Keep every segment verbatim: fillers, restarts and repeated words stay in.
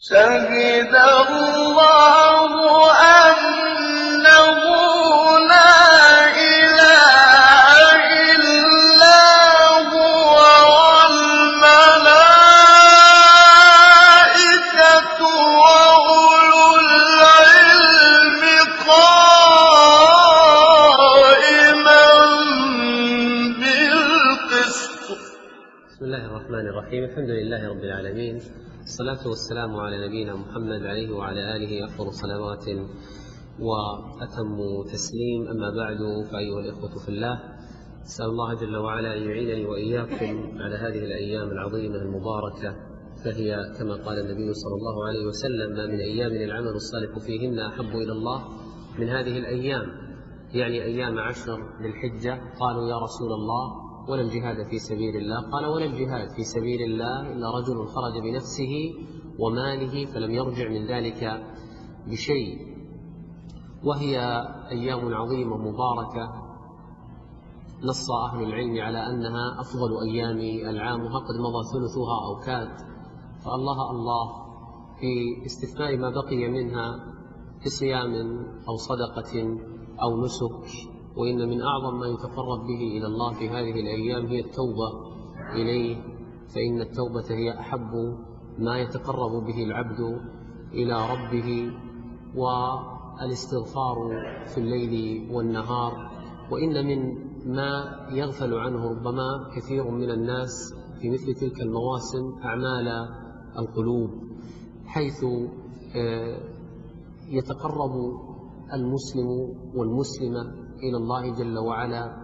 شهد الله أنه لا إله إلا هو والملائكة وأولو العلم قائما بالقسط. بسم الله الرحمن الرحيم. الحمد لله رب العالمين، الصلاة والسلام على نبينا محمد عليه وعلى آله أفضل صلوات وأتم تسليم. أما بعد، فأيها الإخوة في الله، أسأل الله جل وعلا أن يعينني وإياكم على هذه الأيام العظيمة المباركة، فهي كما قال النبي صلى الله عليه وسلم: ما من أيام العمل الصالح فيهن أحب إلى الله من هذه الأيام، يعني أيام عشر للحجة. قالوا: يا رسول الله، ولا الجهاد في سبيل الله؟ قال: ولا الجهاد في سبيل الله إلا رجل خرج بنفسه وماله فلم يرجع من ذلك بشيء. وهي أيام عظيمة مباركة، نص أهل العلم على أنها أفضل أيام العام، وقد مضى ثلثها أو كاد، فالله الله في استثناء ما بقي منها بصيام أو صدقة أو نسك. وإن من أعظم ما يتقرب به إلى الله في هذه الأيام هي التوبة إليه، فإن التوبة هي أحب ما يتقرب به العبد إلى ربه، والاستغفار في الليل والنهار. وإن من ما يغفل عنه ربما كثير من الناس في مثل تلك المواسم أعمال القلوب، حيث يتقرب المسلم والمسلمة إلى الله جل وعلا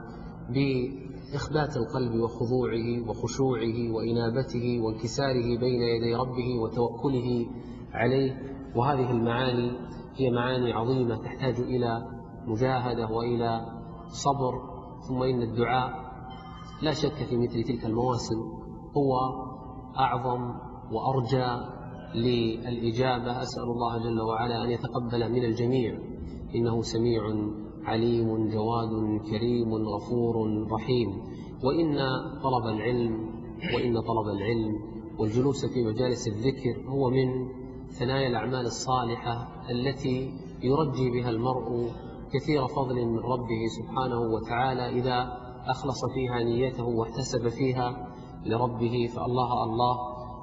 بإخبات القلب وخضوعه وخشوعه وإنابته وانكساره بين يدي ربه وتوكله عليه. وهذه المعاني هي معاني عظيمة تحتاج إلى مجاهدة وإلى صبر. ثم إن الدعاء لا شك في مثل تلك المواسم هو أعظم وأرجى للإجابة. أسأل الله جل وعلا أن يتقبل من الجميع، إنه سميع عليم جواد كريم غفور رحيم. وإن طلب العلم وإن طلب العلم والجلوس في مجالس الذكر هو من ثنايا الأعمال الصالحة التي يرجي بها المرء كثير فضل من ربه سبحانه وتعالى إذا أخلص فيها نيته واحتسب فيها لربه. فالله الله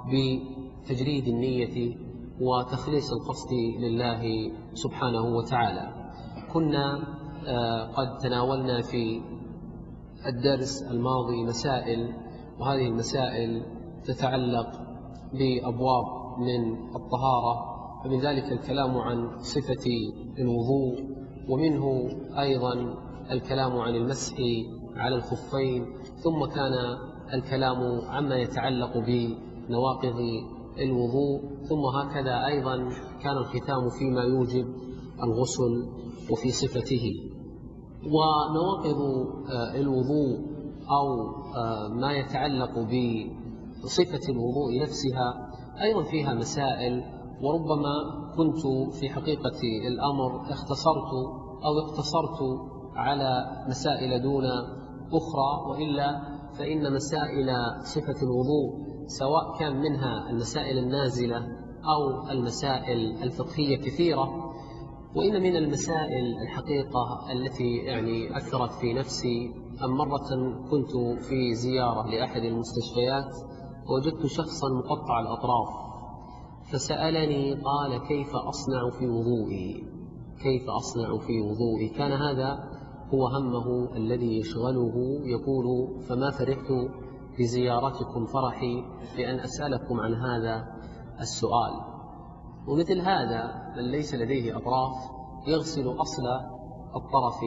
بتجريد النية وتخليص القصد لله سبحانه وتعالى. كنا قد تناولنا في الدرس الماضي مسائل، وهذه المسائل تتعلق بأبواب من الطهارة، ومن ذلك الكلام عن صفة الوضوء، ومنه أيضا الكلام عن المسح على الخفين، ثم كان الكلام عما يتعلق بنواقض الوضوء، ثم هكذا أيضا كان الختام فيما يوجب الغسل وفي صفته. ونواقض الوضوء أو ما يتعلق بصفة الوضوء نفسها أيضا فيها مسائل، وربما كنت في حقيقة الأمر اختصرت أو اقتصرت على مسائل دون أخرى، وإلا فإن مسائل صفة الوضوء سواء كان منها المسائل النازلة أو المسائل الفقهية كثيرة. وإن من المسائل الحقيقة التي يعني أثرت في نفسي، أن مرة كنت في زيارة لأحد المستشفيات ووجدت شخصا مقطع الأطراف، فسألني قال: كيف أصنع في وضوئي؟ كيف أصنع في وضوئي؟ كان هذا هو همه الذي يشغله. يقول: فما فرحت بزيارتكم فرحي بأن أسألكم عن هذا السؤال. ومثل هذا من ليس لديه أطراف يغسل أصل الطرف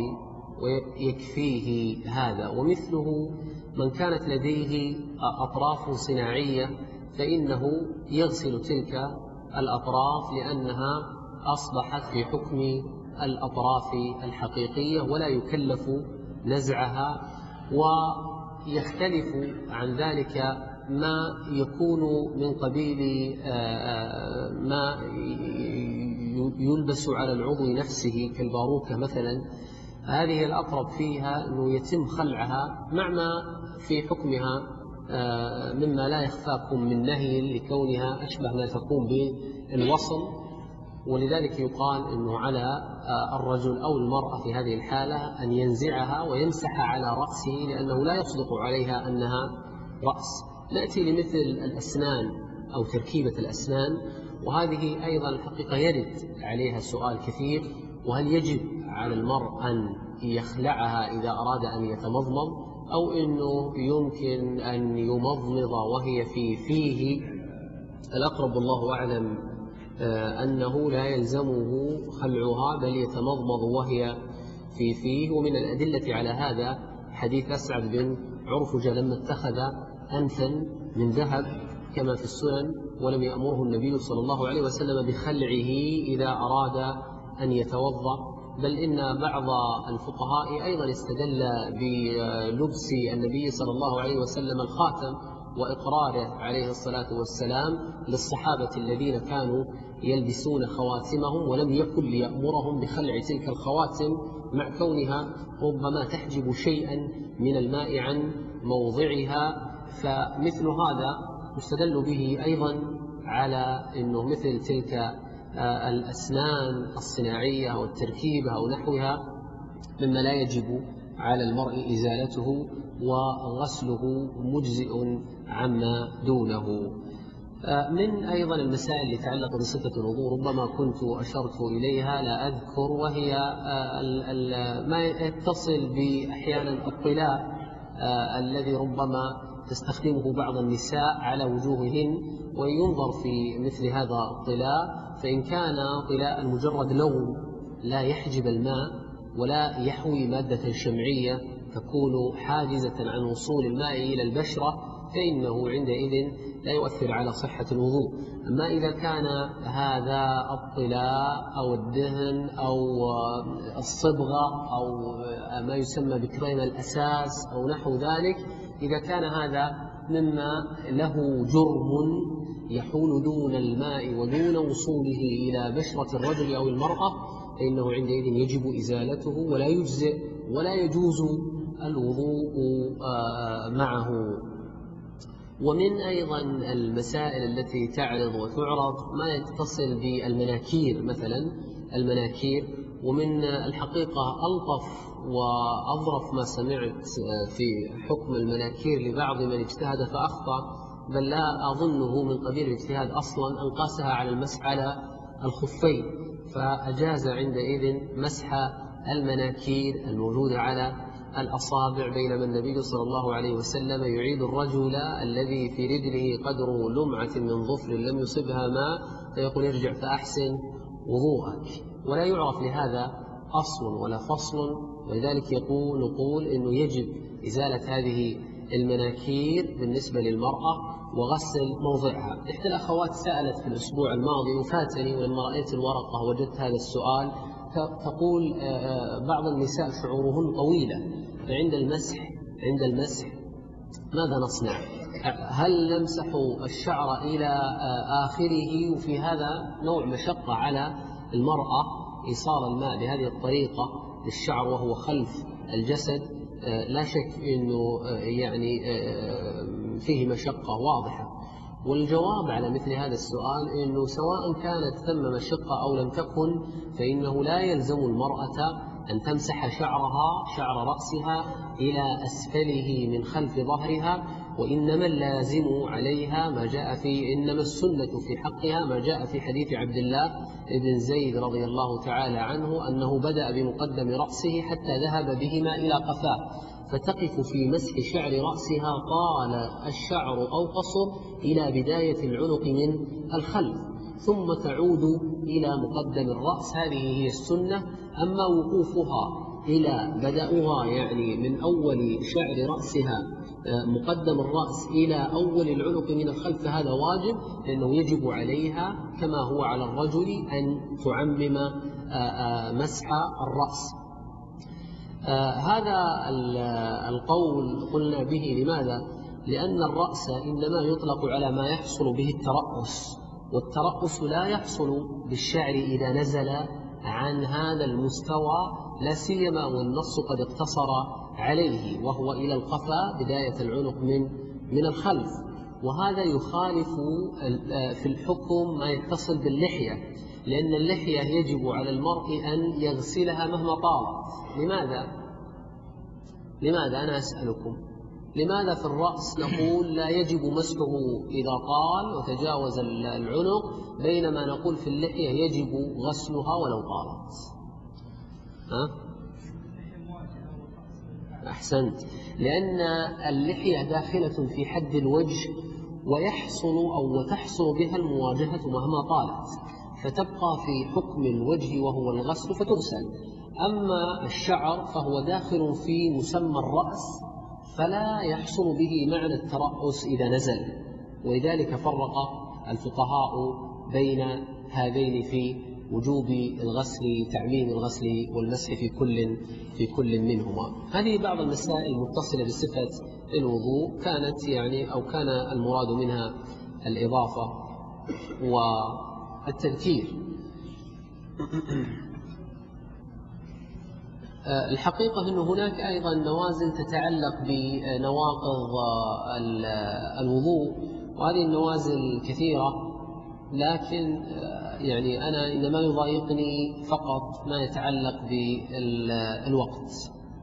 ويكفيه هذا، ومثله من كانت لديه أطراف صناعية فإنه يغسل تلك الأطراف لأنها أصبحت في حكم الأطراف الحقيقية ولا يكلف نزعها. ويختلف عن ذلك ما يكون من قبيل ما يلبس على العضو نفسه كالباروكة مثلا، هذه الأقرب فيها أنه يتم خلعها مع ما في حكمها مما لا يخفاكم من نهي لكونها أشبه ما تكون بالوصل، ولذلك يقال أنه على الرجل أو المرأة في هذه الحالة أن ينزعها ويمسح على رأسه، لأنه لا يصدق عليها أنها رأس. نأتي لمثل الأسنان أو تركيبة الأسنان، وهذه أيضا الحقيقة يرد عليها سؤال كثير، وهل يجب على المرء أن يخلعها إذا أراد أن يتمضمض، أو أنه يمكن أن يمضمض وهي في فيه؟ الأقرب الله أعلم أنه لا يلزمه خلعها، بل يتمضمض وهي في فيه. ومن الأدلة على هذا حديث أسعد بن عرفجة لما اتخذ أنفا من ذهب كما في السنن، ولم يأمره النبي صلى الله عليه وسلم بخلعه إذا أراد أن يتوضأ، بل إن بعض الفقهاء أيضا استدل بلبس النبي صلى الله عليه وسلم الخاتم وإقراره عليه الصلاة والسلام للصحابة الذين كانوا يلبسون خواتمهم، ولم يكن ليأمرهم بخلع تلك الخواتم مع كونها ربما تحجب شيئا من الماء عن موضعها. فمثل هذا يستدل به أيضا على أنه مثل تلك الأسنان الصناعية والتركيبة أو نحوها مما لا يجب على المرء إزالته، وغسله مجزئ عما دونه. من أيضا المسائل اللي تتعلق بصفة الوضوء ربما كنت أشرت إليها لا أذكر، وهي ما يتصل بأحيانا الطلاء الذي ربما تستخدمه بعض النساء على وجوههن، وينظر في مثل هذا الطلاء، فإن كان طلاء مجرد لون لا يحجب الماء ولا يحوي مادة شمعية تكون حاجزة عن وصول الماء إلى البشرة، فإنه عندئذ لا يؤثر على صحة الوضوء. أما إذا كان هذا الطلاء أو الدهن أو الصبغة أو ما يسمى بكريم الأساس أو نحو ذلك، إذا كان هذا مما له جرم يحول دون الماء ودون وصوله إلى بشرة الرجل أو المرأة، فإنه عندئذ يجب إزالته ولا يجزئ ولا يجوز الوضوء معه. ومن أيضا المسائل التي تعرض وتعرض ما يتصل بالمناكير، مثلا المناكير، ومن الحقيقة ألطف وأظرف ما سمعت في حكم المناكير لبعض من اجتهد فأخطأ، بل لا أظنه من قبيل الاجتهاد أصلا، أن قاسها على المسح على الخفين، فأجاز عندئذ مسح المناكير الموجودة على الأصابع، بينما النبي صلى الله عليه وسلم يعيد الرجل الذي في رجله قدر لمعة من ظفر لم يصبها ماء فيقول ارجع فأحسن وضوءك، ولا يعرف لهذا أصل ولا فصل. ولذلك يقول نقول أنه يجب إزالة هذه المناكير بالنسبة للمرأة وغسل موضعها. إحدى الأخوات سألت في الأسبوع الماضي وفاتني، ولما رأيت الورقة وجدت هذا السؤال، تقول بعض النساء شعورهن طويلة، فعند المسح عند المسح ماذا نصنع؟ هل نمسح الشعر إلى آخره؟ وفي هذا نوع مشقة على المرأة إيصال الماء بهذه الطريقة للشعر وهو خلف الجسد، لا شك أنه يعني فيه مشقة واضحة. والجواب على مثل هذا السؤال أنه سواء كانت ثم مشقة أو لم تكن، فإنه لا يلزم المرأة أن تمسح شعرها شعر رأسها إلى أسفله من خلف ظهرها، وإنما اللازم عليها ما جاء في إنما السنة في حقها ما جاء في حديث عبد الله بن زيد رضي الله تعالى عنه أنه بدأ بمقدم رأسه حتى ذهب بهما إلى قفاه، فتقف في مسح شعر رأسها طال الشعر أو قصر إلى بداية العنق من الخلف، ثم تعود إلى مقدم الرأس، هذه هي السنة. أما وقوفها إلى بدأها يعني من أول شعر رأسها مقدم الرأس إلى أول العنق من الخلف هذا واجب، لأنه يجب عليها كما هو على الرجل أن تعمم مسح الرأس. آه هذا القول قلنا به لماذا؟ لأن الرأس إنما يطلق على ما يحصل به الترأس، والترأس لا يحصل بالشعر إذا نزل عن هذا المستوى، لا سيما والنص قد اقتصر عليه، وهو إلى القفا بداية العنق من من الخلف، وهذا يخالف في الحكم ما يتصل باللحية، لأن اللحية يجب على المرء أن يغسلها مهما طالت. لماذا؟ لماذا أنا أسألكم؟ لماذا في الرأس نقول لا يجب مسحه إذا طال وتجاوز العنق، بينما نقول في اللحية يجب غسلها ولو طالت؟ ها؟ أحسنت، لأن اللحية داخلة في حد الوجه، ويحصل أو تحصل بها المواجهة مهما طالت، فتبقى في حكم الوجه وهو الغسل فتغسل. أما الشعر فهو داخل في مسمى الرأس، فلا يحصل به معنى الترأس إذا نزل، ولذلك فرق الفقهاء بين هذين في وجوب الغسل، تعميم الغسل والمسح في كل في كل منهما. هذه بعض المسائل المتصلة بصفة الوضوء، كانت يعني أو كان المراد منها الإضافة والتذكير. الحقيقة أن هناك أيضا نوازل تتعلق بنواقض الوضوء، وهذه النوازل كثيرة، لكن يعني أنا إنما يضايقني فقط ما يتعلق بالوقت.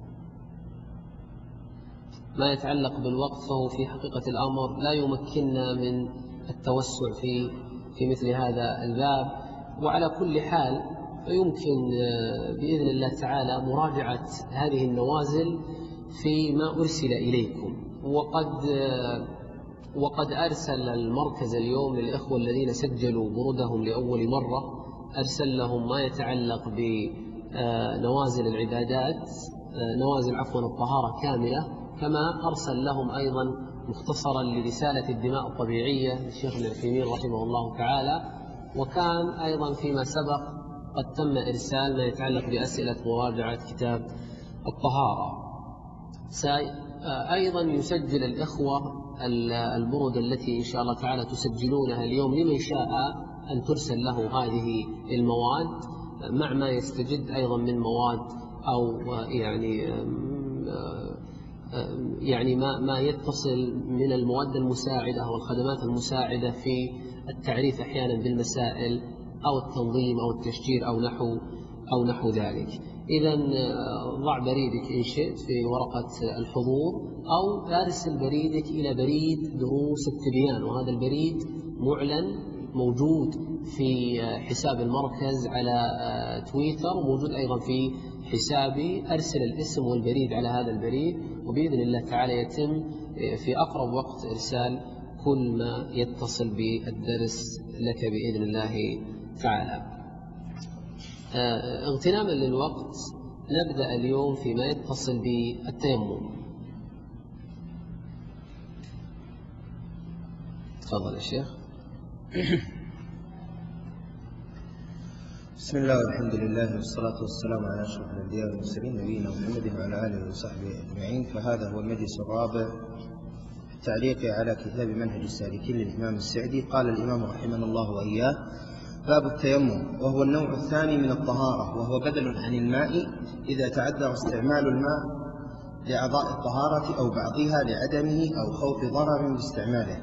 ما يتعلق بالوقت فهو في حقيقة الأمر لا يمكننا من التوسع في في مثل هذا الباب. وعلى كل حال فيمكن بإذن الله تعالى مراجعة هذه النوازل فيما أرسل إليكم. وقد وقد أرسل المركز اليوم للإخوة الذين سجلوا برودهم لأول مرة، أرسل لهم ما يتعلق بنوازل العبادات، نوازل عفوا الطهارة كاملة، كما أرسل لهم أيضا مختصرا لرسالة الدماء الطبيعية للشيخ ابن عثيمين رحمه الله تعالى. وكان أيضا فيما سبق قد تم إرسال ما يتعلق بأسئلة مراجعة كتاب الطهارة. أيضا يسجل الإخوة البرد التي إن شاء الله تعالى تسجلونها اليوم لمن شاء أن ترسل له هذه المواد، مع ما يستجد أيضا من مواد أو يعني يعني ما ما يتصل من المواد المساعدة أو الخدمات المساعدة في التعريف أحيانا بالمسائل أو التنظيم أو التشجير أو نحو أو نحو ذلك. إذا ضع بريدك إن شئت في ورقة الحضور، أو أرسل بريدك إلى بريد دروس التبيان، وهذا البريد معلن موجود في حساب المركز على تويتر، وموجود أيضا في حسابي. أرسل الاسم والبريد على هذا البريد، وبإذن الله تعالى يتم في أقرب وقت إرسال كل ما يتصل بالدرس لك بإذن الله تعالى. اغتناما للوقت نبدأ اليوم فيما يتصل بالتيمم. تفضل يا شيخ. بسم الله والحمد لله والصلاة والسلام على أشرف الأنبياء والمرسلين نبينا محمد وعلى آله وصحبه أجمعين. فهذا هو المجلس الرابع في التعليق على كتاب منهج السالكين للإمام السعدي. قال الإمام رحمه الله وإياه: باب التيمم، وهو النوع الثاني من الطهارة، وهو بدل عن الماء إذا تعذر استعمال الماء لأعضاء الطهارة أو بعضها لعدمه أو خوف ضرر باستعماله.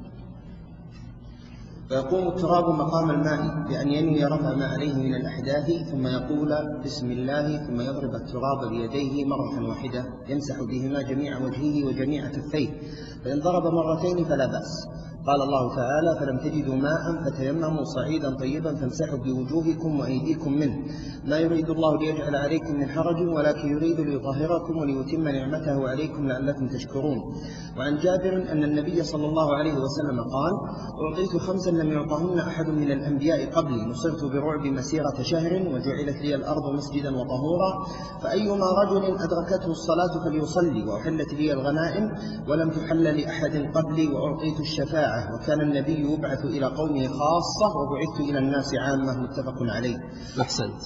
فيقوم التراب مقام الماء بأن ينوي رفع ما عليه من الأحداث، ثم يقول بسم الله، ثم يضرب التراب بيديه مرة واحدة يمسح بهما جميع وجهه وجميع كفيه، فإن ضرب مرتين فلا بأس. قال الله تعالى: فلم تجدوا ماء فتيمموا صعيدا طيبا فامسحوا بوجوهكم وأيديكم منه، ما يريد الله ليجعل عليكم من حرج ولكن يريد ليطهركم وليتم نعمته عليكم لعلكم تشكرون. وعن جابر أن النبي صلى الله عليه وسلم قال: أعطيت خمسا لم يعطهن أحد من الأنبياء قبلي، نصرت برعب مسيرة شهر وجعلت لي الأرض مسجدا وطهورا، فأيما رجل أدركته الصلاة فليصلي، وأحلت لي الغنائم ولم تحل لأحد قبلي، وأعطيت الشفاعة، وكان النبي يبعث إلى قومه خاصة وبعثت إلى الناس عامة. متفق عليه. أحسنت.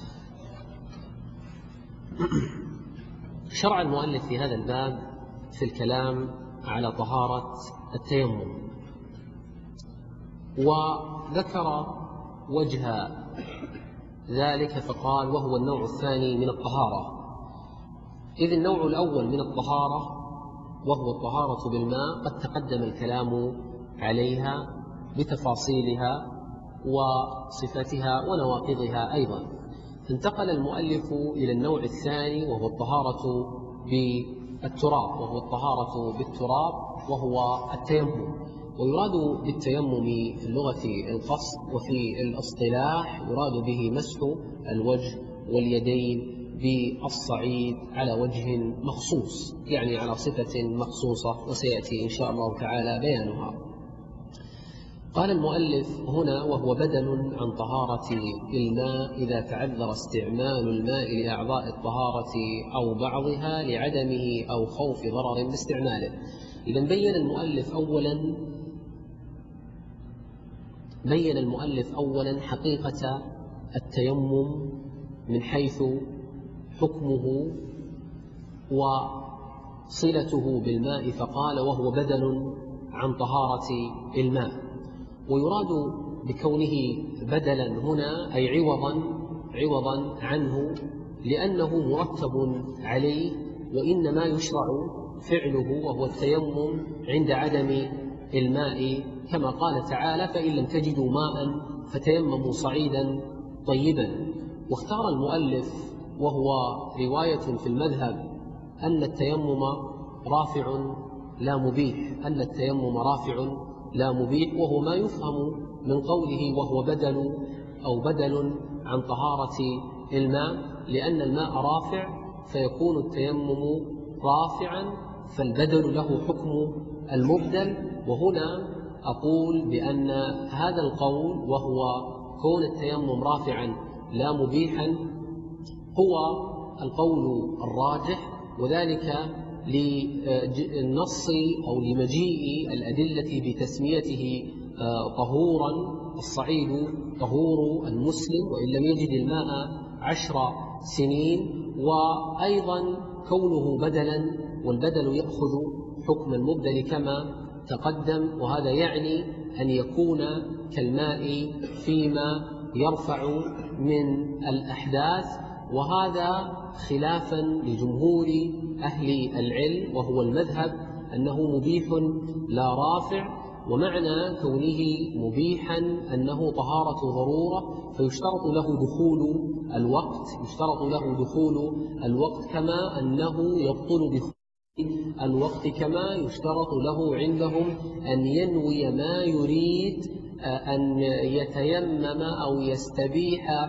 شرع المؤلف في هذا الباب في الكلام على طهارة التيمم، وذكر وجه ذلك فقال: وهو النوع الثاني من الطهارة. إذ النوع الأول من الطهارة وهو الطهارة بالماء قد تقدم الكلام عليها بتفاصيلها وصفتها ونواقضها أيضا. انتقل المؤلف إلى النوع الثاني وهو الطهارة بالتراب، وهو الطهارة بالتراب وهو التيمم. ويراد بالتيمم في اللغة القصد، وفي الاصطلاح يراد به مسح الوجه واليدين بالصعيد على وجه مخصوص، يعني على صفة مخصوصة، وسيأتي إن شاء الله تعالى بيانها. قال المؤلف هنا: وهو بدل عن طهارة الماء إذا تعذر استعمال الماء لأعضاء الطهارة أو بعضها لعدمه أو خوف ضرر باستعماله. إذا بين المؤلف أولا بين المؤلف أولا حقيقة التيمم من حيث حكمه وصلته بالماء، فقال: وهو بدل عن طهارة الماء. ويراد بكونه بدلا هنا أي عوضا عوضا عنه، لأنه مرتب عليه، وإنما يشرع فعله وهو التيمم عند عدم الماء، كما قال تعالى: فإن لم تجدوا ماء فتيمموا صعيدا طيبا. واختار المؤلف، وهو رواية في المذهب، أن التيمم رافع لا مبيح أن التيمم رافع لا مبيح وهو ما يفهم من قوله وهو بدل أو بدل عن طهارة الماء، لأن الماء رافع فيكون التيمم رافعا، فالبدل له حكم المبدل. وهنا أقول بأن هذا القول، وهو كون التيمم رافعا لا مبيحا، هو القول الراجح، وذلك للنص أو لمجيء الأدلة بتسميته طهورا. الصعيد طهور المسلم وإن لم يجد الماء عشر سنين، وأيضا كونه بدلا، والبدل يأخذ حكم المبدل كما تقدم، وهذا يعني أن يكون كالماء فيما يرفع من الأحداث، وهذا خلافا لجمهور أهل العلم، وهو المذهب أنه مبيح لا رافع. ومعنى كونه مبيحا أنه طهارة ضرورة، فيشترط له دخول الوقت يشترط له دخول الوقت كما أنه يبطل دخول الوقت كما يشترط له عندهم أن ينوي ما يريد أن يتيمم أو يستبيح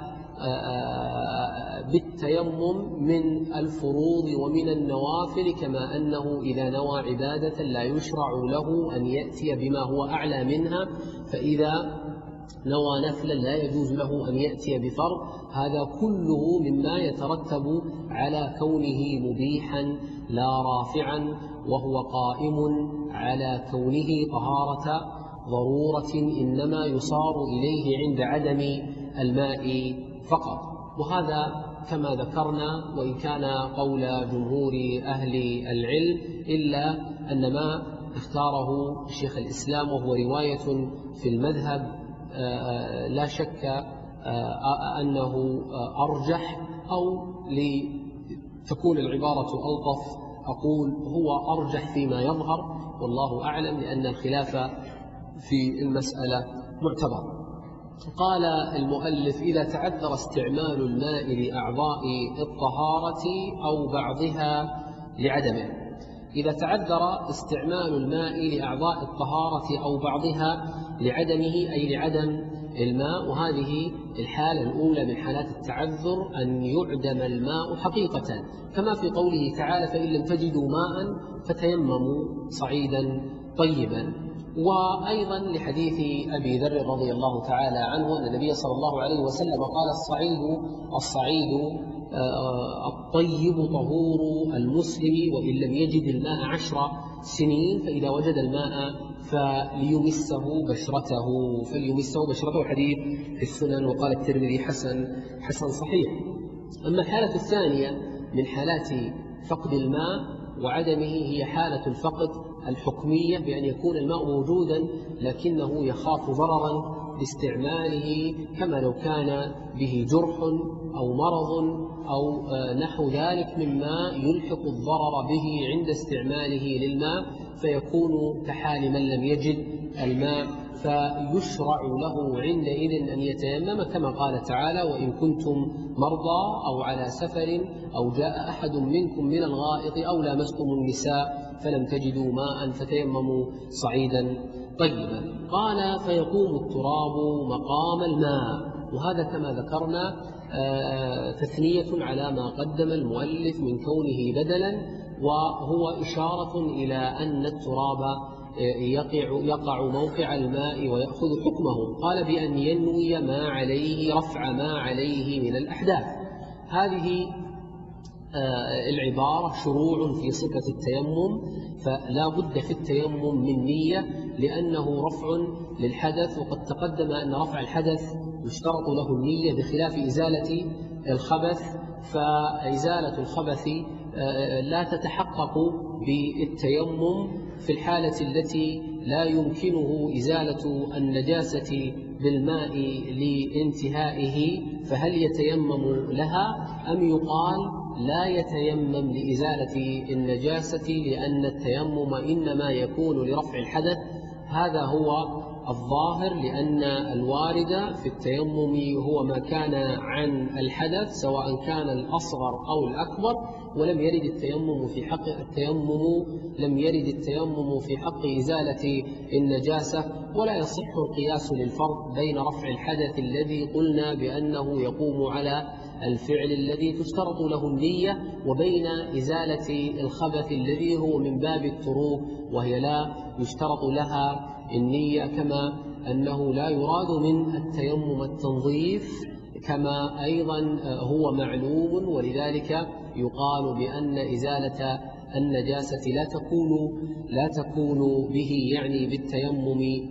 بالتيمم من الفروض ومن النوافل، كما أنه إذا نوى عبادة لا يشرع له أن يأتي بما هو أعلى منها، فإذا نوى نفلا لا يجوز له أن يأتي بفرض. هذا كله مما يترتب على كونه مبيحا لا رافعا، وهو قائم على كونه طهارة ضرورة إنما يصار إليه عند عدم الماء فقط. وهذا كما ذكرنا وإن كان قول جمهور أهل العلم، إلا أن ما اختاره شيخ الإسلام وهو رواية في المذهب لا شك أنه أرجح، أو لتكون العبارة ألطف أقول هو أرجح فيما يظهر، والله أعلم، لأن الخلاف في المسألة معتبر. قال المؤلف: إذا تعذر استعمال الماء لأعضاء الطهارة أو بعضها لعدمه. إذا تعذر استعمال الماء لأعضاء الطهارة أو بعضها لعدمه، أي لعدم الماء، وهذه الحالة الأولى من حالات التعذر أن يعدم الماء حقيقة، كما في قوله تعالى: فإن لم تجدوا ماء فتيمموا صعيدا طيبا. وأيضا لحديث أبي ذر رضي الله تعالى عنه أن النبي صلى الله عليه وسلم قال: الصعيد الصعيد الطيب طهور المسلم وإن لم يجد الماء عشر سنين، فإذا وجد الماء فليمسه بشرته فليمسه بشرته حديث في السنن، وقال الترمذي حسن حسن صحيح. أما الحالة الثانية من حالات فقد الماء وعدمه هي حالة الفقد الحكمية، بأن يكون الماء موجودا لكنه يخاف ضررا باستعماله كما لو كان به جرح أو مرض أو نحو ذلك مما يلحق الضرر به عند استعماله للماء، فيكون كحال من لم يجد الماء، فيشرع له عندئذ أن يتيمم كما قال تعالى: وإن كنتم مرضى أو على سفر أو جاء أحد منكم من الغائط أو لامستم النساء فلم تجدوا ماء فتيمموا صعيدا طيبا. قال: فيقوم التراب مقام الماء. وهذا كما ذكرنا تثنية على ما قدم المؤلف من كونه بدلا، وهو إشارة إلى أن التراب يقع, يقع موقع الماء ويأخذ حكمه. قال: بأن ينوي ما عليه رفع ما عليه من الأحداث. هذه العبارة شروع في صفة التيمم، فلا بد في التيمم من نية لأنه رفع للحدث، وقد تقدم أن رفع الحدث يشترط له النية بخلاف إزالة الخبث، فإزالة الخبث لا تتحقق بالتيمم في الحالة التي لا يمكنه إزالة النجاسة بالماء لانتهائه، فهل يتيمم لها أم يقال لا يتيمم لإزالة النجاسة لأن التيمم إنما يكون لرفع الحدث؟ هذا هو الظاهر، لأن الوارد في التيمم هو ما كان عن الحدث سواء كان الأصغر أو الأكبر، ولم يرد التيمم في حق التيمم لم يرد التيمم في حق إزالة النجاسة. ولا يصح القياس للفرق بين رفع الحدث الذي قلنا بأنه يقوم على الفعل الذي تشترط له النية وبين إزالة الخبث الذي هو من باب التروك وهي لا يشترط لها النية، كما أنه لا يراد من التيمم التنظيف كما أيضا هو معلوم، ولذلك يقال بأن إزالة النجاسة لا تكون لا تكون به يعني بالتيمم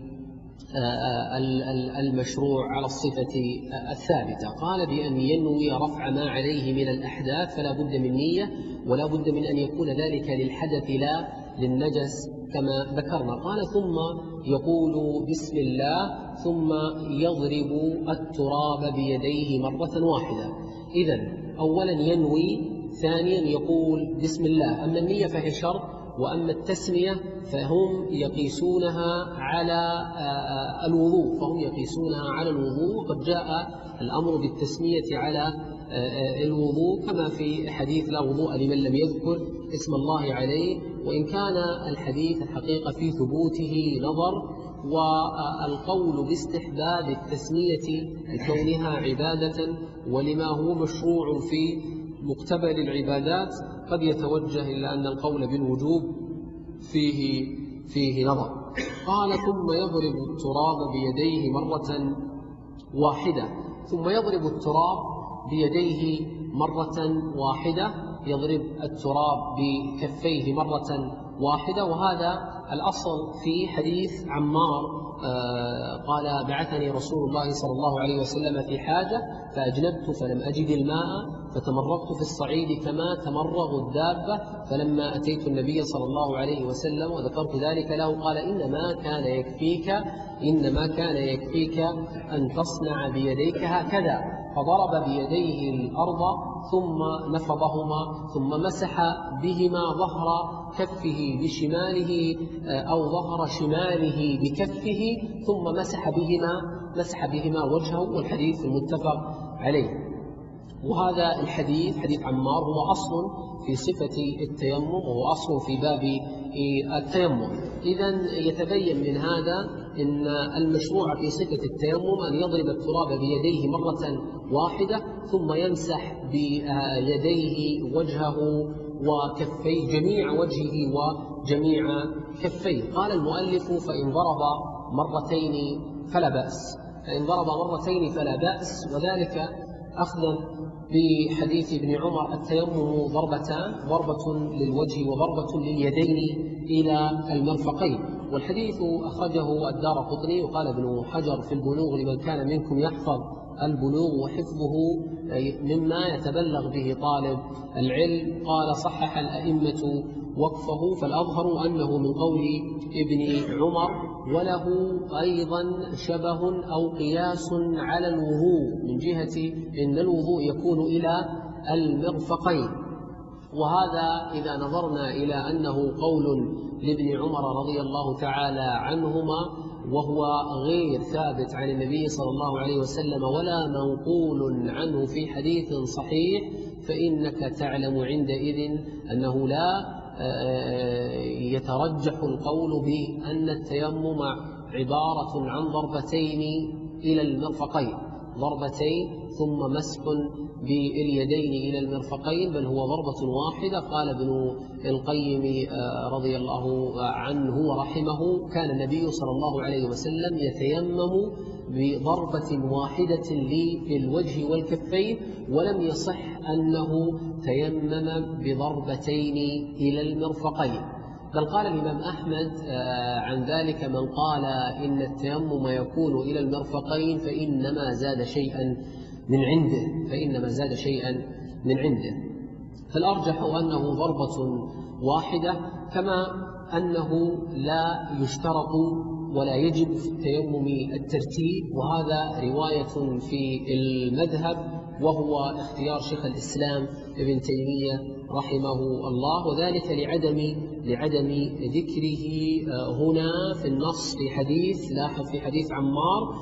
المشروع على الصفة الثابتة. قال: بأن ينوي رفع ما عليه من الأحداث، فلا بد من نية ولا بد من أن يكون ذلك للحدث لا للنجس كما ذكرنا. قال: ثم يقول بسم الله ثم يضرب التراب بيديه مرة واحدة. إذن أولا ينوي، ثانيا يقول بسم الله. أما النية فهي شرط، وأما التسمية فهم يقيسونها على الوضوء فهم يقيسونها على الوضوء وقد جاء الأمر بالتسمية على الوضوء كما في حديث لا وضوء لمن لم يذكر اسم الله عليه، وإن كان الحديث الحقيقة في ثبوته نظر، والقول باستحباب التسمية لكونها عبادة ولما هو مشروع في مقتبل العبادات قد يتوجه إلى أن القول بالوجوب فيه فيه نظر. قال: ثم يضرب التراب بيديه مرة واحدة. ثم يضرب التراب بيديه مرة واحدة، يضرب التراب بكفيه مرة واحدة. وهذا الأصل في حديث عمار قال: بعثني رسول الله صلى الله عليه وسلم في حاجة فأجنبت فلم أجد الماء فتمرغت في الصعيد كما تمرغ الدابة، فلما أتيت النبي صلى الله عليه وسلم وذكرت ذلك له قال: إنما كان يكفيك إنما كان يكفيك أن تصنع بيديك هكذا، فضرب بيديه الأرض ثم نفضهما ثم مسح بهما ظهر كفه بشماله أو ظهر شماله بكفه ثم مسح بهما مسح بهما وجهه، والحديث المتفق عليه. وهذا الحديث حديث عمار هو أصل في صفة التيمم وهو أصل في باب التيمم. إذن يتبين من هذا إن المشروع في صفة التيمم أن يضرب التراب بيديه مرة واحدة ثم يمسح بيديه وجهه وكفيه، جميع وجهه وجميع كفيه. قال المؤلف: فإن ضرب مرتين فلا بأس فإن ضرب مرتين فلا بأس وذلك أخذا بحديث ابن عمر: التيمم ضربتان، ضربة للوجه وضربة لليدين إلى المرفقين. والحديث أخرجه الدارقطني، وقال ابن حجر في البلوغ: لمن كان منكم يحفظ البلوغ وحفظه مما يتبلغ به طالب العلم. قال: صحح الأئمة وقفه، فالأظهر أنه من قول ابن عمر وله أيضا شبه أو قياس على الوضوء من جهة أن الوضوء يكون إلى المرفقين، وهذا إذا نظرنا إلى أنه قول لابن عمر رضي الله تعالى عنهما وهو غير ثابت عن النبي صلى الله عليه وسلم ولا منقول عنه في حديث صحيح، فإنك تعلم عندئذ أنه لا يترجح القول بأن التيمم عبارة عن ضربتين إلى المرفقين، ضربتين ثم مسح باليدين إلى المرفقين، بل هو ضربة واحدة. قال ابن القيم رضي الله عنه ورحمه: كان النبي صلى الله عليه وسلم يتيمم بضربة واحدة للوجه والكفين، ولم يصح أنه تيمم بضربتين إلى المرفقين. بل قال الإمام أحمد عن ذلك: من قال إن التيمم يكون إلى المرفقين فإنما زاد شيئا من عنده فإنما زاد شيئا من عنده فالأرجح أنه ضربة واحدة، كما أنه لا يشترط ولا يجب في التيمم الترتيب، وهذا رواية في المذهب وهو اختيار شيخ الإسلام ابن تيمية رحمه الله، وذلك لعدم لعدم ذكره هنا في النص في حديث لاحظ في حديث عمار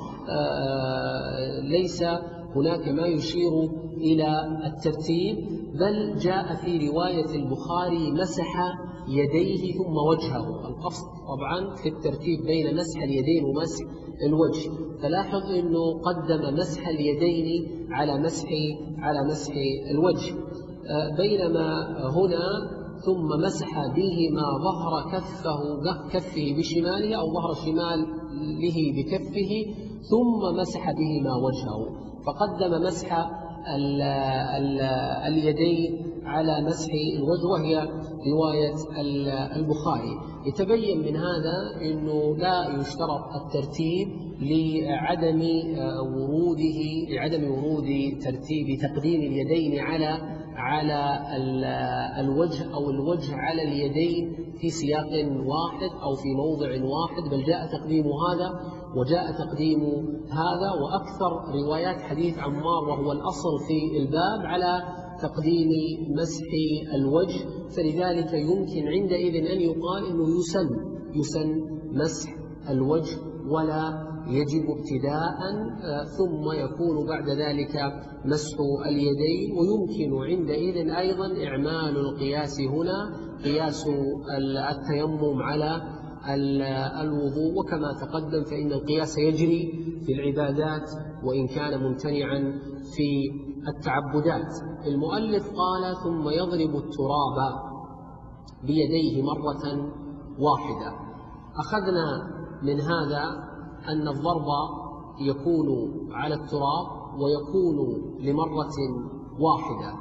ليس هناك ما يشير إلى الترتيب، بل جاء في رواية البخاري: مسح يديه ثم وجهه. القصد طبعا في الترتيب بين مسح اليدين ومسح الوجه، فلاحظ أنه قدم مسح اليدين على مسح على مسح الوجه، بينما هنا ثم مسح بهما ظهر كفه كفه بشماله أو ظهر شماله بكفه ثم مسح بهما وجهه، فقدم مسح ال ال اليدين على مسح الوجه، وهي رواية البخاري. يتبين من هذا أنه لا يشترط الترتيب لعدم وروده لعدم ورود ترتيب تقديم اليدين على على الوجه أو الوجه على اليدين في سياق واحد أو في موضع واحد، بل جاء تقديم هذا وجاء تقديم هذا. وأكثر روايات حديث عمار وهو الأصل في الباب على تقديم مسح الوجه، فلذلك يمكن عندئذ أن يقال أنه يسن يسن مسح الوجه ولا يجب ابتداء، ثم يكون بعد ذلك مسح اليدين. ويمكن عندئذ أيضا إعمال القياس هنا قياس التيمم على الوضوء، وكما تقدم فإن القياس يجري في العبادات وإن كان ممتنعا في التعبدات. المؤلف قال: ثم يضرب التراب بيديه مرة واحدة. أخذنا من هذا أن الضرب يكون على التراب ويكون لمرة واحدة،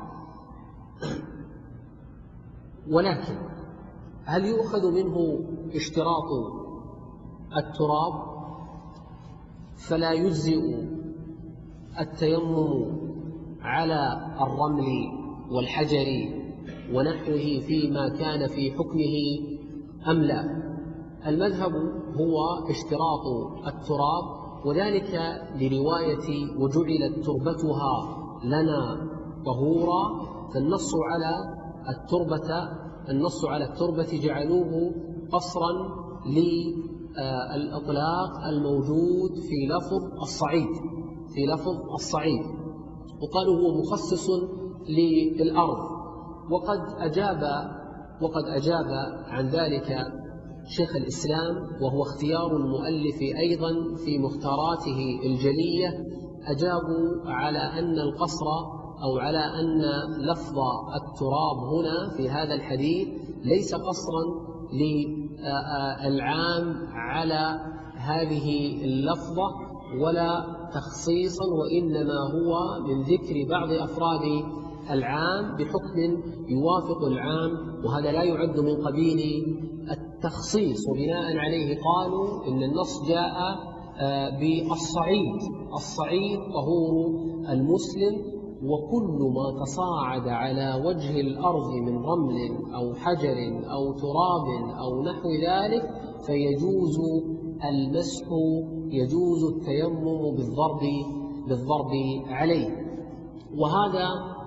ولكن هل يؤخذ منه اشتراط التراب فلا يجزئ التيمم على الرمل والحجر ونحوه فيما كان في حكمه أم لا؟ المذهب هو اشتراط التراب، وذلك لرواية وجعلت تربتها لنا طهورا، فالنص على التربة النص على التربة جعلوه قصرا للإطلاق الموجود في لفظ الصعيد في لفظ الصعيد وقالوا هو مخصص للأرض. وقد أجاب وقد أجاب عن ذلك شيخ الإسلام، وهو اختيار المؤلف أيضا في مختاراته الجلية. أجابوا على أن القصر أو على أن لفظ التراب هنا في هذا الحديث ليس قصرا للعام على هذه اللفظة ولا تخصيصا، وإنما هو من ذكر بعض أفراد العام بحكم يوافق العام، وهذا لا يعد من قبيل التخصيص. وبناء عليه قالوا إن النص جاء بالصعيد الصعيد طهور المسلم، وكل ما تصاعد على وجه الأرض من رمل أو حجر أو تراب أو نحو ذلك فيجوز المسح يجوز التيمم بالضرب بالضرب عليه. وهذا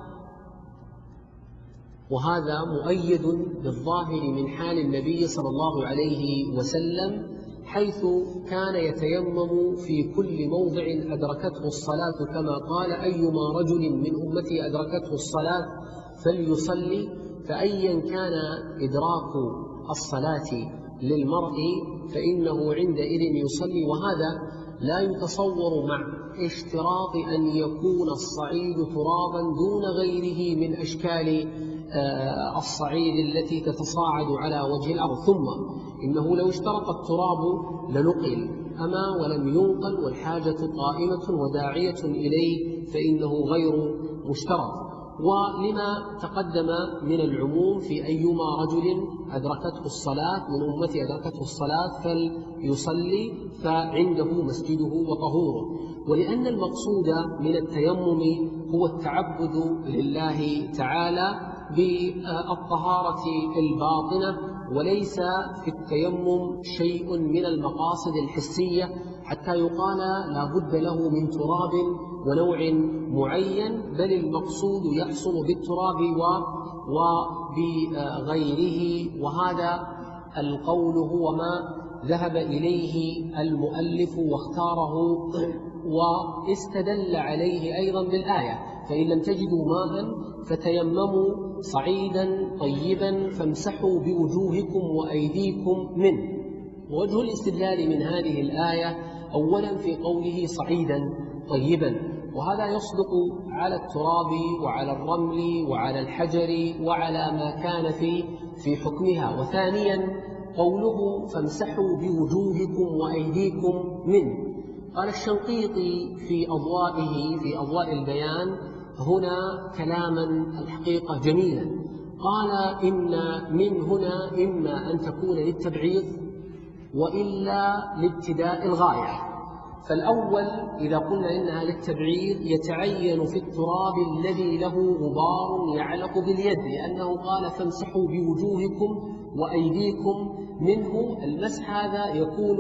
وهذا مؤيد بالظاهر من حال النبي صلى الله عليه وسلم، حيث كان يتيمم في كل موضع أدركته الصلاة، كما قال: أيما رجل من أمتي أدركته الصلاة فليصلي. فأيا كان إدراك الصلاة للمرء فإنه عندئذ يصلي. وهذا لا يتصور مع اشتراط أن يكون الصعيد ترابا دون غيره من أشكال الصعيد التي تتصاعد على وجه الأرض. ثم إنه لو اشترط التراب لنقل، أما ولم ينقل والحاجة قائمة وداعية إليه فإنه غير مشترط. ولما تقدم من العموم في أيما رجل أدركته الصلاة من أمتي أدركته الصلاة فليصلي، فعنده مسجده وطهوره. ولأن المقصود من التيمم هو التعبد لله تعالى بالطهارة الباطنة، وليس في التيمم شيء من المقاصد الحسية حتى يقال لا بد له من تراب ونوع معين، بل المقصود يحصل بالتراب وبغيره. وهذا القول هو ما ذهب إليه المؤلف واختاره واستدل عليه أيضا بالآية: فإن لم تجدوا ماء فتيمموا صعيدا طيبا فامسحوا بوجوهكم وأيديكم منه. وجه الاستدلال من هذه الآية أولا في قوله صعيدا طيبا، وهذا يصدق على التراب وعلى الرمل وعلى الحجر وعلى ما كان في في حكمها. وثانيا قوله فامسحوا بوجوهكم وأيديكم منه. قال الشنقيطي في أضوائه في أضواء البيان هنا كلاما الحقيقة جميلا، قال: إن من هنا إما أن تكون للتبعيض وإلا لابتداء الغاية. فالأول إذا قلنا إنها للتبعيض يتعين في التراب الذي له غبار يعلق باليد، لأنه قال فامسحوا بوجوهكم وأيديكم منه. المسح هذا يكون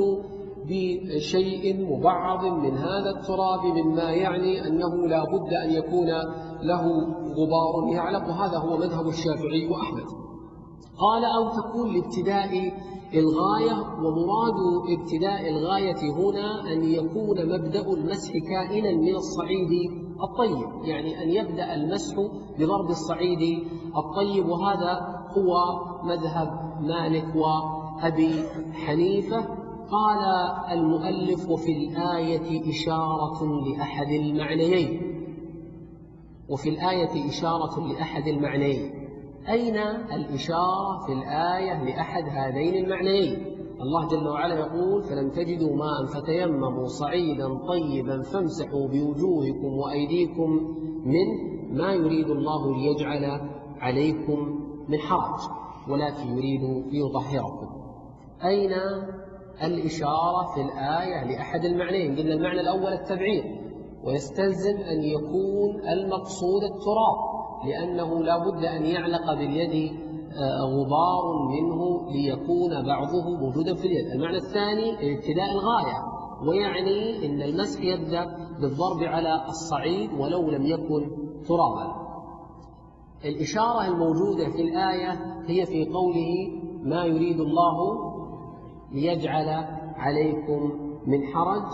بشيء مبعض من هذا التراب، مما يعني أنه لا بد أن يكون له غبار يعلق، وهذا هو مذهب الشافعي وأحمد. قال: أو تكون لابتداء الغاية، ومراد ابتداء الغاية هنا أن يكون مبدأ المسح كائنا من الصعيد الطيب، يعني أن يبدأ المسح بضرب الصعيد الطيب. وهذا هو مذهب مالك وأبي حنيفة. قال المؤلف: وفي الآية إشارة لأحد المعنيين. وفي الآية إشارة لأحد المعنيين. أين الإشارة في الآية لأحد هذين المعنيين؟ الله جل وعلا يقول: فلم تجدوا ماء فتيمموا صعيدا طيبا فامسحوا بوجوهكم وأيديكم منه، ما يريد الله ليجعل عليكم من حرج ولكن يريد ليطهركم. أين الإشارة في الآية لأحد المعنيين؟ قلنا المعنى الأول التبعيض، ويستلزم أن يكون المقصود التراب، لأنه لا بد أن يعلق باليد غبار منه ليكون بعضه موجودا في اليد. المعنى الثاني ابتداء الغاية، ويعني أن المسح يبدأ بالضرب على الصعيد ولو لم يكن ترابا. الإشارة الموجودة في الآية هي في قوله: ما يريد الله ليجعل عليكم من حرج.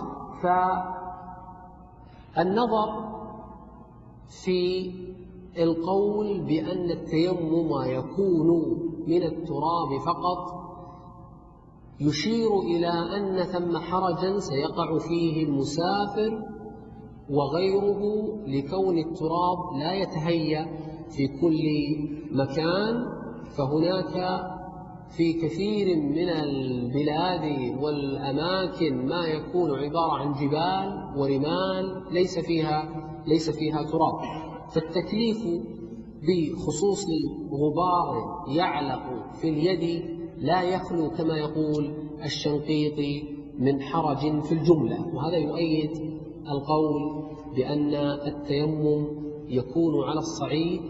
فالنظر في القول بأن التيمم يكون من التراب فقط يشير إلى أن ثم حرجا سيقع فيه المسافر وغيره، لكون التراب لا يتهيأ في كل مكان. فهناك في كثير من البلاد والأماكن ما يكون عبارة عن جبال ورمال ليس فيها ليس فيها تراب. فالتكليف بخصوص غبار يعلق في اليد لا يخلو كما يقول الشنقيطي من حرج في الجملة. وهذا يؤيد القول بأن التيمم يكون على الصعيد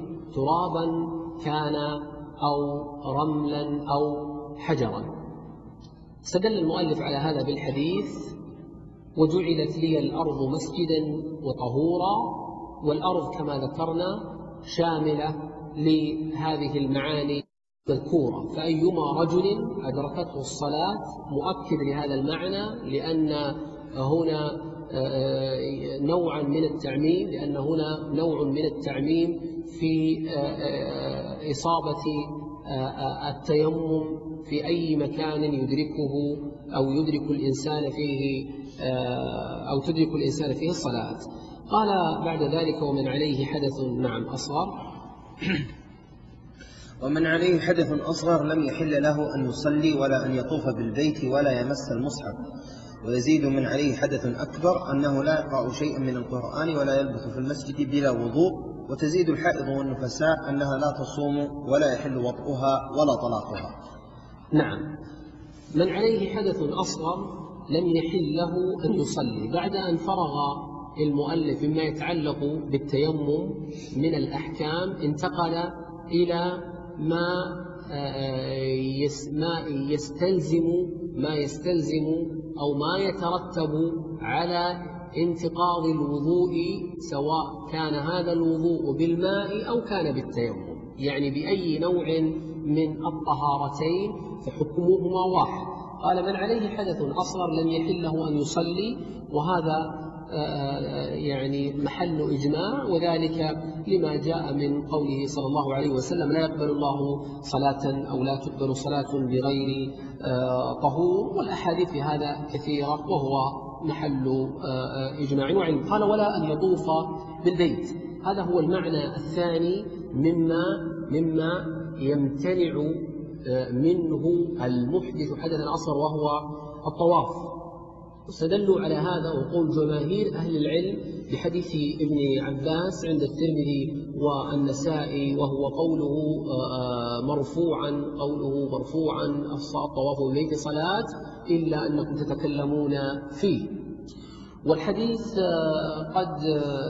ترابا كان أو رملا أو حجرا. استدل المؤلف على هذا بالحديث: وجعلت لي الأرض مسجدا وطهورا. والأرض كما ذكرنا شاملة لهذه المعاني المذكورة، فأيما رجل أدركته الصلاة مؤكد لهذا المعنى، لأن هنا نوعا من التعميم لأن هنا نوع من التعميم في إصابة التيمم في أي مكان يدركه أو يدرك الإنسان فيه أو تدرك الإنسان فيه الصلاة. قال بعد ذلك: ومن عليه حدث نعم أصغر ومن عليه حدث أصغر لم يحل له أن يصلي ولا أن يطوف بالبيت ولا يمس المصحف. ويزيد من عليه حدث أكبر أنه لا يقرأ شيئا من القرآن ولا يلبث في المسجد بلا وضوء. وتزيد الحائض والنفساء أنها لا تصوم ولا يحل وطئها ولا طلاقها. نعم. من عليه حدث أصغر لم يحل له أن يصلي. بعد أن فرغ المؤلف مما يتعلق بالتيمم من الأحكام انتقل إلى ما يستلزم ما يستلزم أو ما يترتب على انتقاض الوضوء، سواء كان هذا الوضوء بالماء أو كان بالتيمم، يعني بأي نوع من الطهارتين فحكمهما واحد. قال: من عليه حدث أصغر لم يحل له أن يصلي، وهذا يعني محل إجماع، وذلك لما جاء من قوله صلى الله عليه وسلم: لا يقبل الله صلاة أو لا تقبل صلاة بغير طهور. والأحاديث في هذا كثيرة وهو محل إجماع وعلم. قال: ولا أن يطوف بالبيت. هذا هو المعنى الثاني مما مما يمتنع منه المحدث حدثا أصغر، وهو الطواف. استدلوا على هذا وقول جماهير أهل العلم بحديث ابن عباس عند الترمذي والنسائي، وهو قوله مرفوعا قوله مرفوعا الطواف بالبيت صلاة إلا أنكم تتكلمون فيه. والحديث قد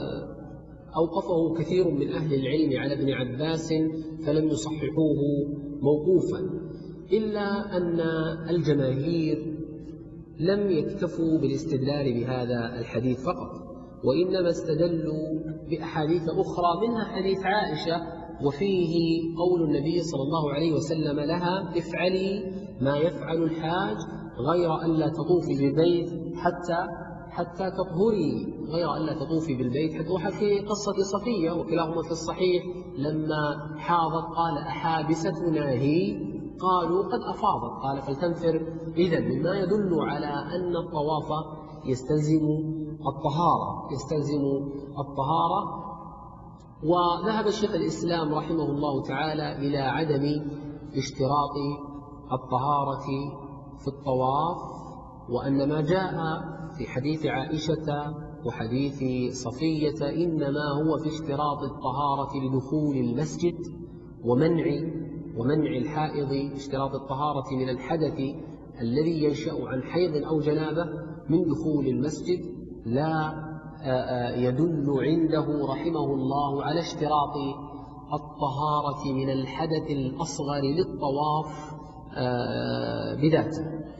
أوقفه كثير من أهل العلم على ابن عباس فلم يصححوه موقوفا، إلا أن الجماهير لم يكتفوا بالاستدلال بهذا الحديث فقط، وإنما استدلوا بأحاديث أخرى، منها حديث عائشة وفيه قول النبي صلى الله عليه وسلم لها: افعلي ما يفعل الحاج غير أن لا تطوفي بالبيت حتى حتى تطهري غير أن لا تطوفي بالبيت حتى. وفي قصة صفية وكلاهما في الصحيح لما حاضت قال: أحابستنا هي؟ قالوا: قد أفاضت. قال: فلتنفر. إذن مما يدل على أن الطواف يستلزم الطهارة يستلزم الطهارة. وذهب الشيخ الإسلام رحمه الله تعالى إلى عدم اشتراط الطهارة في الطواف، وأن ما جاء في حديث عائشة وحديث صفية إنما هو في اشتراط الطهارة لدخول المسجد ومنع ومنع الحائض، اشتراط الطهارة من الحدث الذي ينشأ عن حيض أو جنابة من دخول المسجد، لا يدل عنده رحمه الله على اشتراط الطهارة من الحدث الأصغر للطواف بذاته.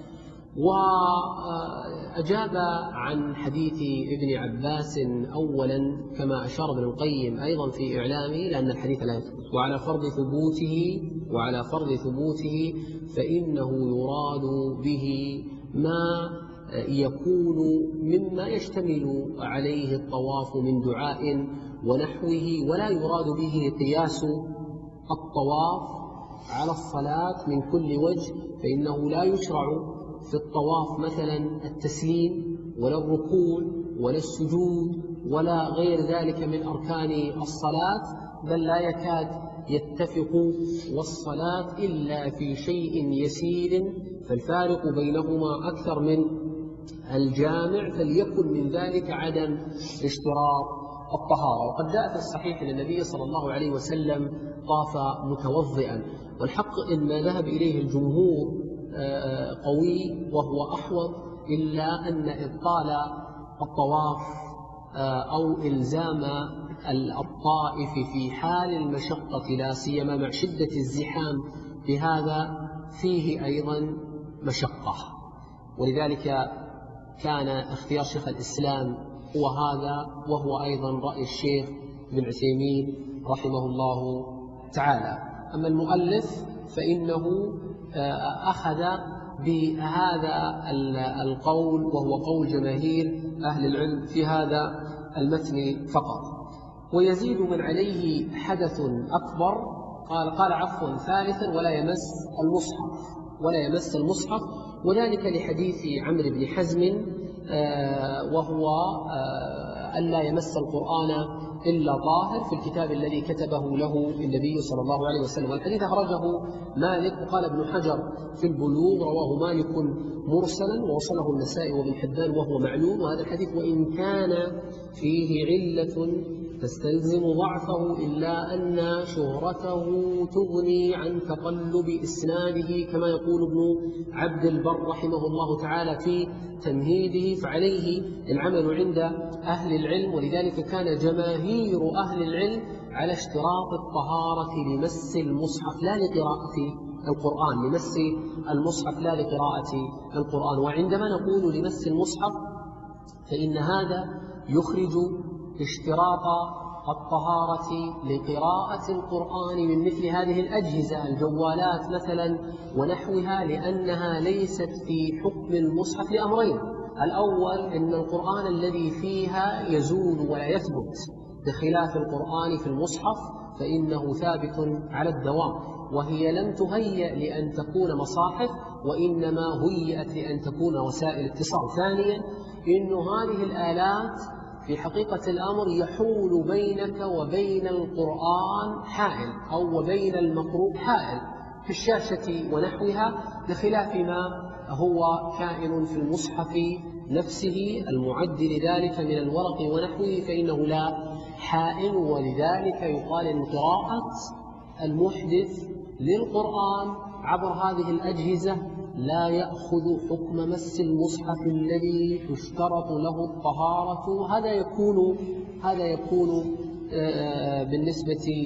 وأجاب عن حديث ابن عباس أولا كما أشار ابن القيم أيضا في إعلامه، لأن الحديث لا يثبت، وعلى فرض ثبوته وعلى فرض ثبوته فإنه يراد به ما يكون مما يشتمل عليه الطواف من دعاء ونحوه، ولا يراد به قياس الطواف على الصلاة من كل وجه، فإنه لا يشرع في الطواف مثلا التسليم ولا الركوع ولا السجود ولا غير ذلك من أركان الصلاة، بل لا يكاد يتفق والصلاة إلا في شيء يسير، فالفارق بينهما أكثر من الجامع، فليكن من ذلك عدم اشتراط الطهارة. وقد جاء في الصحيح أن النبي صلى الله عليه وسلم طاف متوضئا، والحق إن ما ذهب إليه الجمهور قوي وهو أحوط، إلا أن إبطال الطواف أو إلزام الطائف في حال المشقة لا سيما مع شدة الزحام بهذا فيه أيضا مشقة، ولذلك كان اختيار شيخ الإسلام هو هذا، وهو أيضا رأي الشيخ بن عثيمين رحمه الله تعالى. أما المؤلف فإنه أخذ بهذا القول، وهو قول جماهير أهل العلم في هذا المتن فقط. ويزيد من عليه حدث أكبر، قال قال عفوا ثالثا ولا يمس المصحف، ولا يمس المصحف، وذلك لحديث عمرو بن حزم وهو ألا يمس القرآن إلا طاهر في الكتاب الذي كتبه له النبي صلى الله عليه وسلم. والحديث أخرجه مالك، وقال ابن حجر في البلوغ رواه مالك مرسلا ووصله النسائي وابن حبان وهو معلوم. وهذا الحديث وإن كان فيه علة تستلزم ضعفه إلا أن شهرته تغني عن تقلب إسناده كما يقول ابن عبد البر رحمه الله تعالى في تمهيده، فعليه العمل عند أهل العلم. ولذلك كان جماهير أهل العلم على اشتراط الطهارة لمس المصحف لا لقراءة القرآن، لمس المصحف لا لقراءة القرآن. وعندما نقول لمس المصحف فإن هذا يخرج اشتراط الطهارة لقراءة القرآن من مثل هذه الأجهزة الجوالات مثلا ونحوها، لأنها ليست في حكم المصحف لأمرين: الأول أن القرآن الذي فيها يزول ولا يثبت، بخلاف القرآن في المصحف فإنه ثابت على الدوام، وهي لم تهيأ لأن تكون مصاحف وإنما هيئت لأن تكون وسائل اتصال. ثانيا إن هذه الآلات في حقيقة الأمر يحول بينك وبين القرآن حائل، أو وبين المقروء حائل في الشاشة ونحوها، بخلاف ما هو كائن في المصحف نفسه المعد لذلك من الورق ونحوه فإنه لا حائل. ولذلك يقال إن قراءة المحدث للقرآن عبر هذه الأجهزة لا يأخذ حكم مس المصحف الذي تشترط له الطهارة. هذا يكون هذا يكون بالنسبة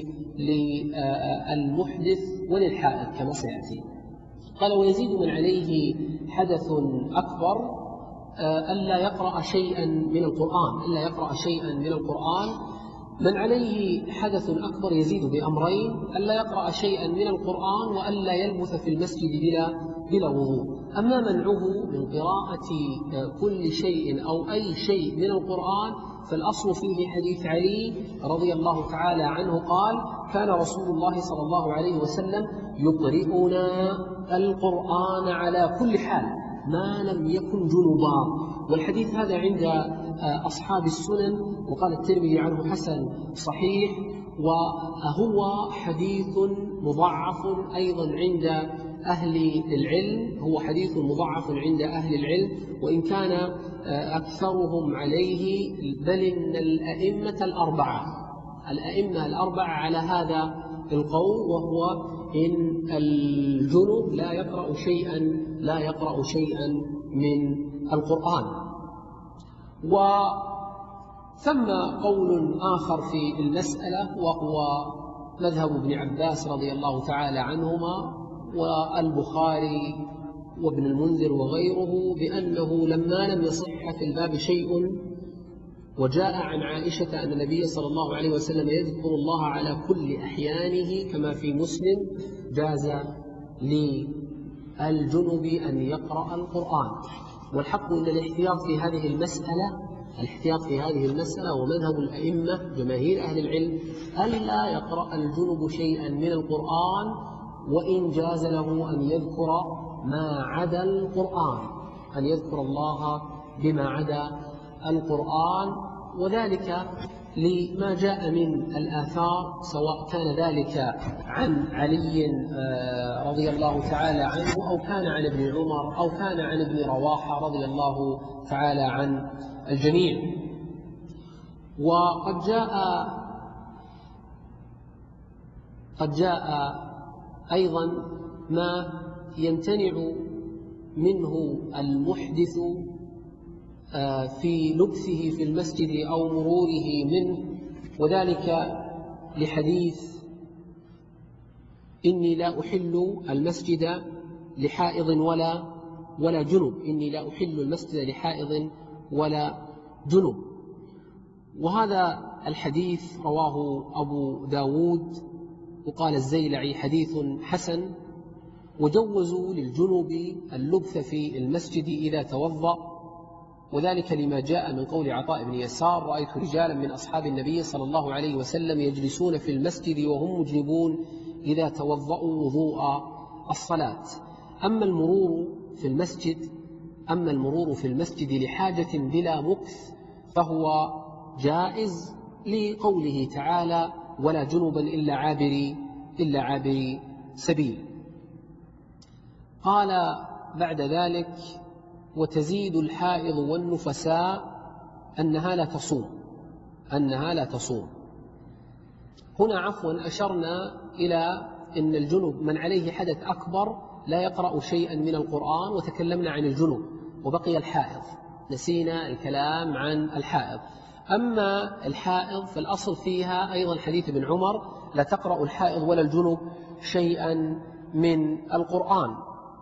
للمحدث وللحائض كما سيأتي. قال ويزيد من عليه حدث أكبر ألا يقرأ شيئا من القرآن، ألا يقرأ شيئا من القرآن. من عليه حدث أكبر يزيد بأمرين: ألا يقرأ شيئا من القرآن، وألا يلبث في المسجد بلا بلا وضوء. أما منعه من قراءة كل شيء أو أي شيء من القرآن فالأصل فيه حديث علي رضي الله تعالى عنه قال: كان رسول الله صلى الله عليه وسلم يقرئنا القرآن على كل حال ما لم يكن جنبا. والحديث هذا عند أصحاب السنن، وقال الترمذي عنه حسن صحيح، وهو حديث مضعف أيضا عند أهل العلم، هو حديث مضعف عند أهل العلم، وإن كان أكثرهم عليه بل إن الأئمة الأربعة الأئمة الأربعة على هذا القول، وهو إن الجنب لا يقرأ شيئا لا يقرأ شيئا من القرآن. وثم قول آخر في المسألة وهو مذهب ابن عباس رضي الله تعالى عنهما والبخاري وابن المنذر وغيره، بأنه لما لم يصح في الباب شيء وجاء عن عائشة أن النبي صلى الله عليه وسلم يذكر الله على كل أحيانه كما في مسلم، جاز للجنب أن يقرأ القرآن. والحق أن الاحتياط في هذه المسألة الاحتياط في هذه المسألة ومذهب الأئمة جماهير أهل العلم ألا يقرأ الجنب شيئا من القرآن، وإن جاز له أن يذكر ما عدا القرآن، أن يذكر الله بما عدا القرآن، وذلك لما جاء من الآثار، سواء كان ذلك عن علي رضي الله تعالى عنه أو كان عن ابن عمر أو كان عن ابن رواحة رضي الله تعالى عن الجميع. وقد جاء قد جاء أيضا ما يمتنع منه المحدث في لبثه في المسجد أو مروره منه، وذلك لحديث إني لا أحل المسجد لحائض ولا ولا جنب، إني لا أحل المسجد لحائض ولا جنب. وهذا الحديث رواه أبو داود وقال الزيلعي حديث حسن. وجوزوا للجنوب اللبث في المسجد إذا توضأ، وذلك لما جاء من قول عطاء بن يسار: رأيت رجالا من أصحاب النبي صلى الله عليه وسلم يجلسون في المسجد وهم مجنبون إذا توضأوا وضوء الصلاة. أما المرور في المسجد أما المرور في المسجد لحاجة بلا مكث فهو جائز، لقوله تعالى: ولا جنبا إلا عابري إلا عابري سبيل. قال بعد ذلك: وتزيد الحائض والنفساء أنها لا تصوم أنها لا تصوم هنا عفوا أشرنا إلى أن الجنب من عليه حدث أكبر لا يقرأ شيئا من القرآن، وتكلمنا عن الجنب وبقي الحائض، نسينا الكلام عن الحائض. أما الحائض فالأصل فيها أيضا حديث ابن عمر: لا تقرأ الحائض ولا الجنب شيئا من القرآن.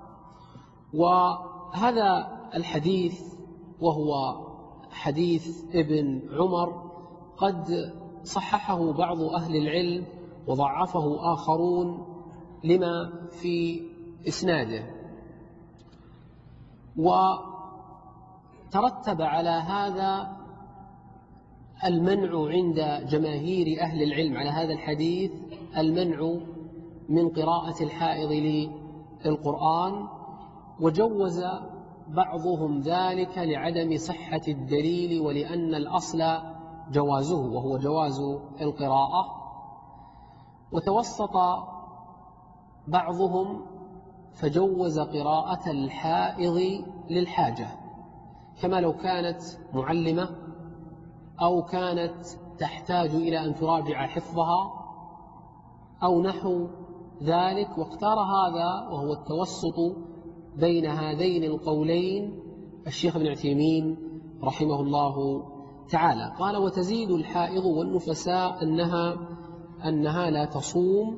وهذا الحديث وهو حديث ابن عمر قد صححه بعض أهل العلم وضعفه آخرون لما في إسناده، وترتب على هذا المنع عند جماهير أهل العلم على هذا الحديث، المنع من قراءة الحائض للقرآن، وجوز بعضهم ذلك لعدم صحة الدليل ولأن الأصل جوازه وهو جواز القراءة. وتوسط بعضهم فجوز قراءة الحائض للحاجة، كما لو كانت معلمة أو كانت تحتاج إلى أن تراجع حفظها أو نحو ذلك. واختار هذا وهو التوسط بين هذين القولين الشيخ ابن عثيمين رحمه الله تعالى. قال: وتزيد الحائض والنفساء أنها أنها لا تصوم،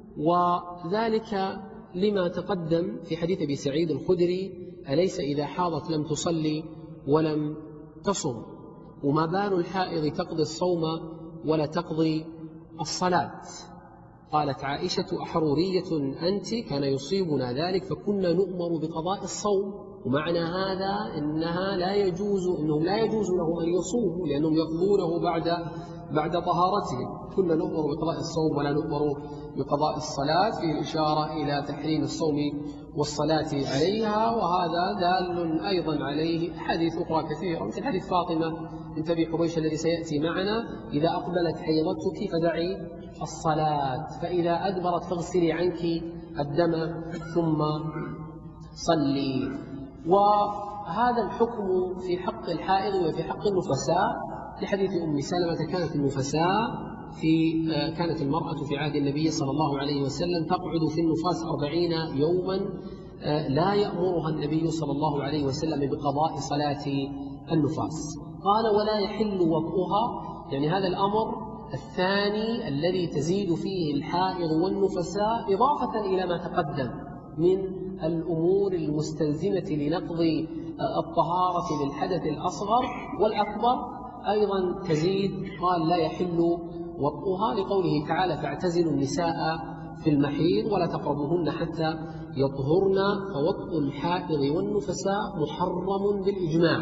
وذلك لما تقدم في حديث أبي سعيد الخدري: أليس إذا حاضت لم تصلي ولم تصم؟ وما بال الحائض تقضي الصوم ولا تقضي الصلاة؟ قالت عائشة: أحرورية أنت؟ كان يصيبنا ذلك فكنا نؤمر بقضاء الصوم. ومعنى هذا إنها لا يجوز إنهم لا يجوز لهم أن يصوموا لأنهم يقضونه بعد بعد طهارتهم. كنا نؤمر بقضاء الصوم ولا نؤمر بقضاء الصلاة، فيه إشارة إلى تحريم الصوم والصلاة عليها. وهذا دال أيضا عليه حديث أخرى كثيرة مثل حديث فاطمة بنت أبي حبيش الذي سيأتي معنا: إذا أقبلت حيضتك فدعي الصلاة، فإذا أدبرت فاغسلي عنك الدم ثم صلي. وهذا الحكم في حق الحائض وفي حق النفساء لحديث أم سلمة: كانت النفساء في كانت المرأة في عهد النبي صلى الله عليه وسلم تقعد في النفاس أربعين يوما لا يأمرها النبي صلى الله عليه وسلم بقضاء صلاة النفاس. قال: ولا يحل وطئها، يعني هذا الأمر الثاني الذي تزيد فيه الحائض والنفساء إضافة إلى ما تقدم من الأمور المستلزمة لنقض الطهارة للحدث الأصغر والأكبر، أيضا تزيد. قال: لا يحل وطئها لقوله تعالى: فاعتزلوا النساء في المحيض ولا تقربوهن حتى يطهرن. فوطء الحائض والنفساء محرم بالإجماع.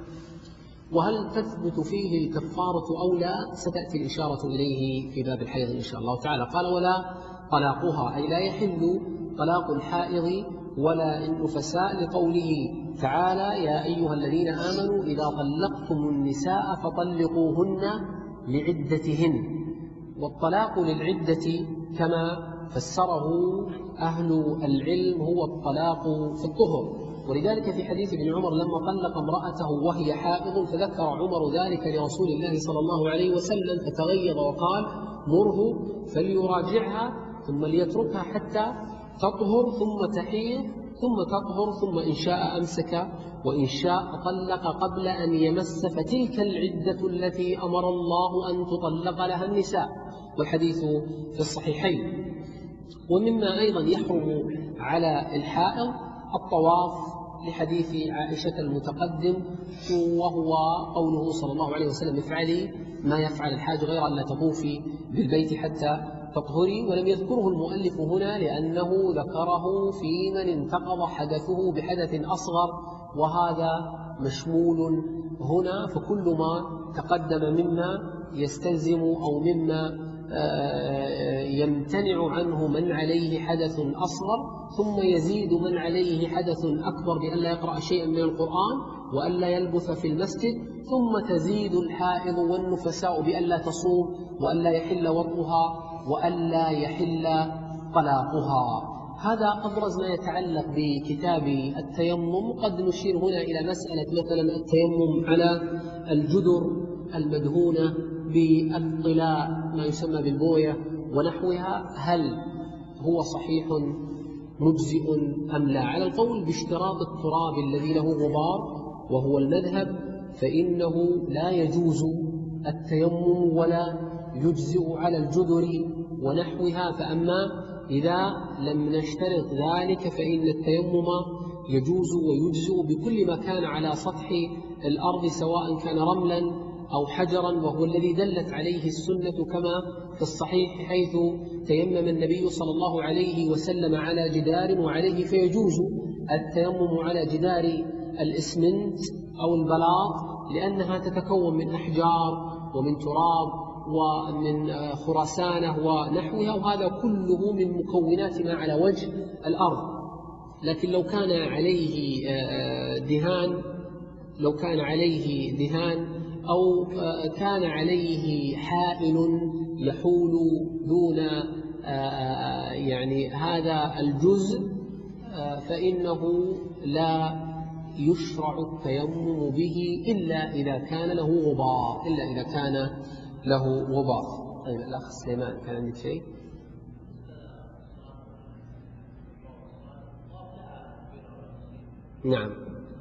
وهل تثبت فيه الكفارة أو لا؟ ستأتي الإشارة إليه في باب الحيض إن شاء الله تعالى. قال: ولا طلاقها، أي لا يحل طلاق الحائض ولا النفساء لقوله تعالى: يا أيها الذين آمنوا إذا طلقتم النساء فطلقوهن لعدتهن. والطلاق للعدة كما فسره أهل العلم هو الطلاق في الطهر. ولذلك في حديث ابن عمر لما طلق امرأته وهي حائض فذكر عمر ذلك لرسول الله صلى الله عليه وسلم فتغيظ وقال: مره فليراجعها ثم ليتركها حتى تطهر ثم تحيض ثم تطهر ثم إن شاء أمسك وإن شاء طلق قبل أن يمس، فتلك العدة التي أمر الله أن تطلق لها النساء. والحديث في الصحيحين. ومما أيضا يحرم على الحائض الطواف لحديث عائشة المتقدم، وهو قوله صلى الله عليه وسلم افعلي ما يفعل الحاج غير أن لا تطوفي بالبيت حتى تطهري. ولم يذكره المؤلف هنا لأنه ذكره في من انتقض حدثه بحدث أصغر، وهذا مشمول هنا. فكل ما تقدم مما يستلزم أو مما يمتنع عنه من عليه حدث أصغر، ثم يزيد من عليه حدث أكبر بأن لا يقرأ شيئا من القرآن وأن لا يلبث في المسجد، ثم تزيد الحائض والنفساء بأن لا تصوم وأن لا يحل وطئها وأن لا يحل طلاقها. هذا أبرز ما يتعلق بكتاب التيمم. قد نشير هنا إلى مسألة مثلا التيمم على الجدر المدهونة بالطلاء ما يسمى بالبوية ونحوها، هل هو صحيح مجزئ أم لا؟ على القول باشتراط التراب الذي له غبار وهو المذهب، فإنه لا يجوز التيمم ولا يجزئ على الجدر ونحوها. فأما إذا لم نشترط ذلك فإن التيمم يجوز ويجزئ بكل ما كان على سطح الأرض، سواء كان رملا أو حجرا، وهو الذي دلت عليه السنة كما في الصحيح حيث تيمم النبي صلى الله عليه وسلم على جدار وعليه، فيجوز التيمم على جدار الإسمنت أو البلاط لأنها تتكون من أحجار ومن تراب ومن خرسانة ونحوها، وهذا كله من مكونات ما على وجه الأرض. لكن لو كان عليه دهان لو كان عليه دهان أو كان عليه حائل يحول دون يعني هذا الجزء فإنه لا يشرع التيمم به إلا إذا كان له غبار إلا إذا كان له غبار. طيب الأخ سليمان كان عندك شيء؟ نعم.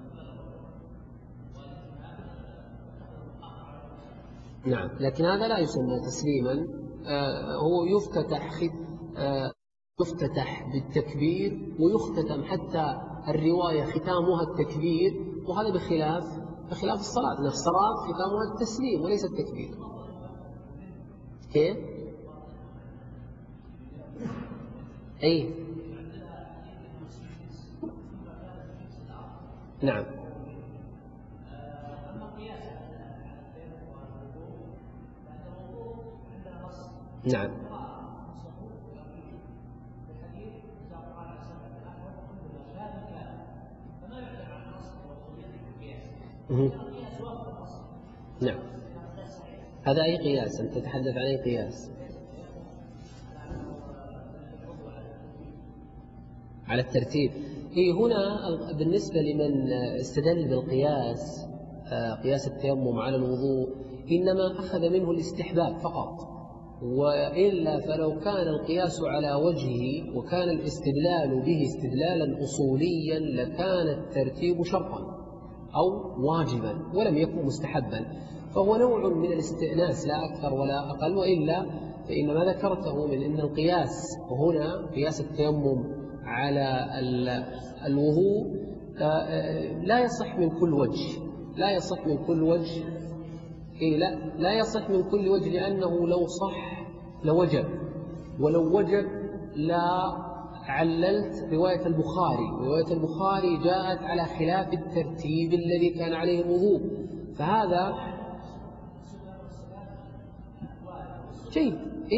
نعم، لكن هذا لا يسمى تسليما. آه هو يفتتح آه يفتتح بالتكبير ويختتم حتى الرواية ختامها التكبير، وهذا بخلاف بخلاف الصلاة. إن الصلاة ختامها التسليم وليس التكبير. كيف؟ أي نعم. نعم. نعم، هذا أي قياس؟ أنت تتحدث عن أي قياس؟ على الترتيب. إيه هنا بالنسبة لمن استدل بالقياس قياس التيمم على الوضوء إنما أخذ منه الاستحباب فقط، وإلا فلو كان القياس على وجهه وكان الاستدلال به استدلالا أصوليا لكان الترتيب شرطا أو واجبا ولم يكن مستحبا، فهو نوع من الاستئناس لا أكثر ولا أقل. وإلا فإن ما ذكرته من أن القياس هنا قياس التيمم على الوضوء لا يصح من كل وجه لا يصح من كل وجه إيه لا لا يصح من كل وجه، لأنه لو صح لوجب، ولو وجب لا عللت رواية البخاري. رواية البخاري جاءت على خلاف الترتيب الذي كان عليه الوضوء، فهذا شيء.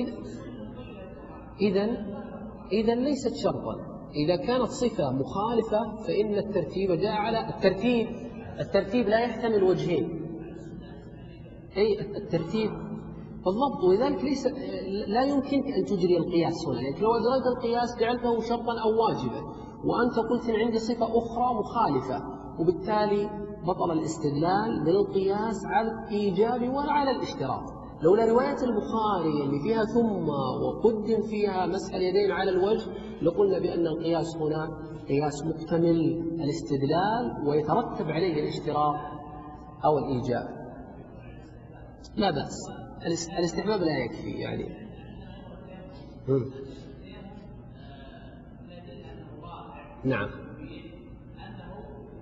إذن إذن ليست شرطا. إذا كانت صفة مخالفة فإن الترتيب جاء على الترتيب. الترتيب لا يحتمل وجهين، أي الترتيب بالضبط، ولذلك ليس لا يمكنك أن تجري القياس هنا، لأنك لو أجريت القياس جعلته شرطا أو واجبا، وأنت قلت إن عندي صفة أخرى مخالفة، وبالتالي بطل الاستدلال بالقياس على الإيجاب ولا على الاشتراط. لولا رواية البخاري اللي فيها ثم وقدم فيها مسح اليدين على الوجه لقلنا بأن القياس هنا قياس مكتمل الاستدلال ويترتب عليه الاشتراط أو الإيجاب. لا بأس، الاستحباب لا يكفي يعني. هم. نعم.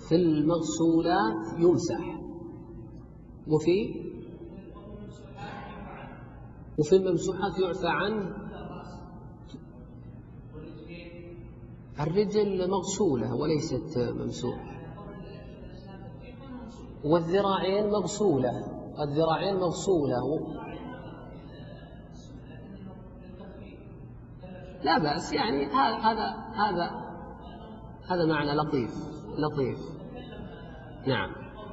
في المغسولات يمسح، وفي وفي الممسوحات يعفى عنه. الرجل مغسولة وليست ممسوحة، والذراعين مغسولة، الذراعين مغسولة و... لا بأس، يعني هذا هذا هذا هذا معنى لطيف لطيف. نعم.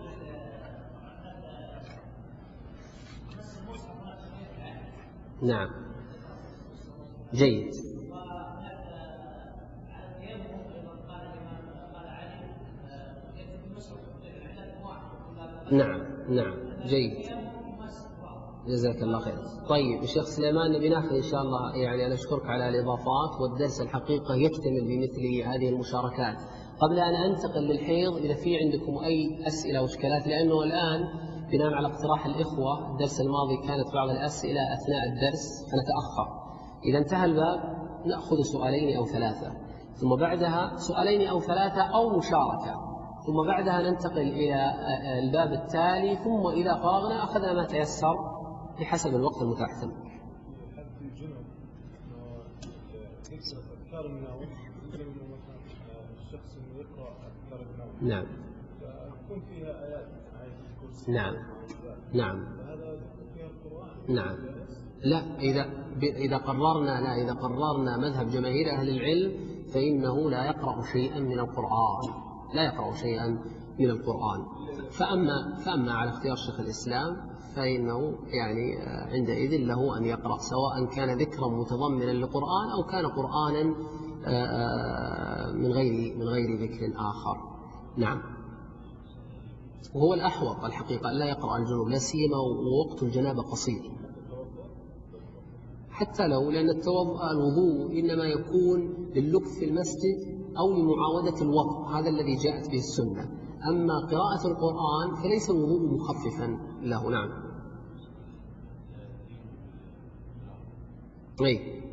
نعم جيد. نعم نعم جيد، جزاك الله خير. طيب الشيخ سليمان، نبي ناخذ إن شاء الله، يعني أنا أشكرك على الإضافات، والدرس الحقيقة يكتمل بمثل هذه المشاركات. قبل أن أنتقل للحيض، إذا في عندكم أي أسئلة وإشكالات، لأنه الآن بناء على اقتراح الإخوة الدرس الماضي كانت بعض الأسئلة أثناء الدرس فنتأخر، إذا انتهى الباب نأخذ سؤالين أو ثلاثة، ثم بعدها سؤالين أو ثلاثة أو مشاركة، ثم بعدها ننتقل إلى الباب التالي، ثم إذا فرغنا أخذنا ما تيسر بحسب الوقت المتاح. نعم. نعم. نعم. نعم. لا، إذا إذا قررنا لا إذا قررنا مذهب جماهير أهل العلم فإنه لا يقرأ شيئا من القرآن، لا يقرأ شيئا من القرآن. فأما فأما على اختيار شيخ الإسلام فإنه يعني عندئذ له أن يقرأ، سواء كان ذكرا متضمنا للقرآن أو كان قرآنا من غير من غير ذكر آخر. نعم. وهو الأحوط الحقيقة لا يقرأ الجنوب، لا سيما ووقت الجنابة قصير، حتى لو لأن الوضوء إنما يكون لللبث في المسجد أو لمعاودة الوضع، هذا الذي جاءت به السنة. أما قراءة القرآن فليس الوضوء مخففا له. نعم. أي.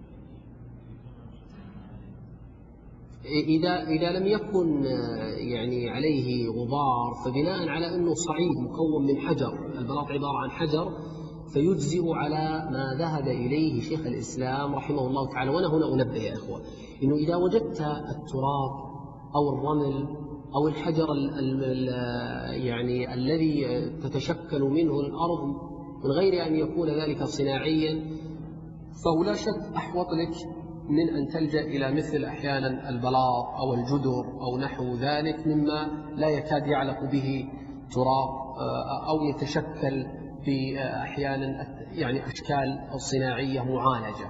إذا إذا لم يكن يعني عليه غبار، فبناء على أنه صعيد مكون من حجر، البلاط عبارة عن حجر، فيجزئ على ما ذهب إليه شيخ الإسلام رحمه الله تعالى. وأنا هنا أنبه يا إخوة إنه إذا وجدت التراب أو الرمل أو الحجر ال ال يعني الذي تتشكل منه الأرض من غير أن يكون ذلك صناعيا، فهو لا شك أحوط لك من أن تلجأ إلى مثل أحيانا البلاط أو الجدر أو نحو ذلك مما لا يكاد يعلق به تراب أو يتشكل في أحيانا يعني أشكال صناعية معالجة.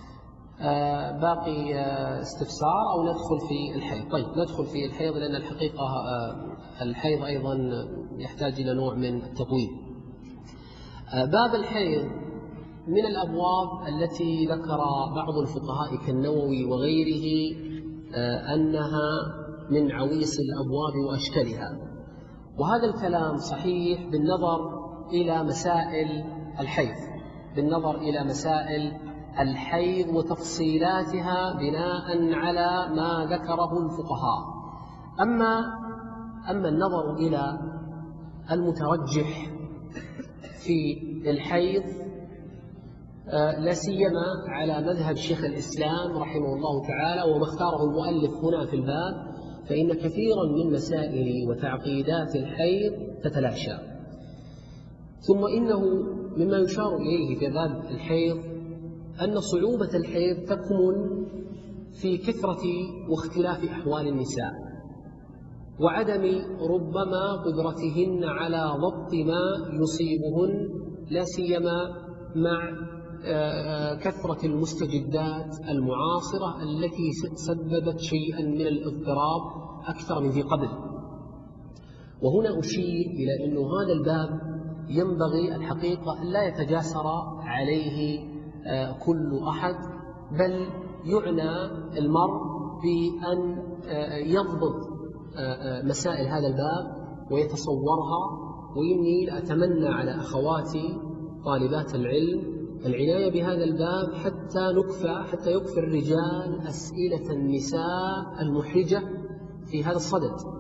باقي استفسار أو ندخل في الحيض؟ طيب ندخل في الحيض، لأن الحقيقة الحيض أيضا يحتاج إلى نوع من التطويل. باب الحيض من الأبواب التي ذكر بعض الفقهاء كالنووي وغيره أنها من عويص الأبواب وأشكالها، وهذا الكلام صحيح بالنظر إلى مسائل الحيض، بالنظر إلى مسائل الحيض وتفصيلاتها بناء على ما ذكره الفقهاء. أما أما النظر إلى المترجح في الحيض لا سيما على مذهب شيخ الإسلام رحمه الله تعالى وما اختاره المؤلف هنا في الباب، فإن كثيرا من مسائل وتعقيدات الحيض تتلاشى. ثم إنه مما يشار إليه في باب الحيض أن صعوبة الحيض تكمن في كثرة واختلاف أحوال النساء، وعدم ربما قدرتهن على ضبط ما يصيبهن، لا سيما مع كثرة المستجدات المعاصرة التي سببت شيئا من الاضطراب أكثر من ذي قبل. وهنا أشير إلى أن هذا الباب ينبغي الحقيقة لا يتجاسر عليه كل أحد، بل يعنى المرء بأن يضبط مسائل هذا الباب ويتصورها. وإني أتمنى على أخواتي طالبات العلم العناية بهذا الباب حتى نكفى حتى يكفي الرجال أسئلة النساء المحرجة في هذا الصدد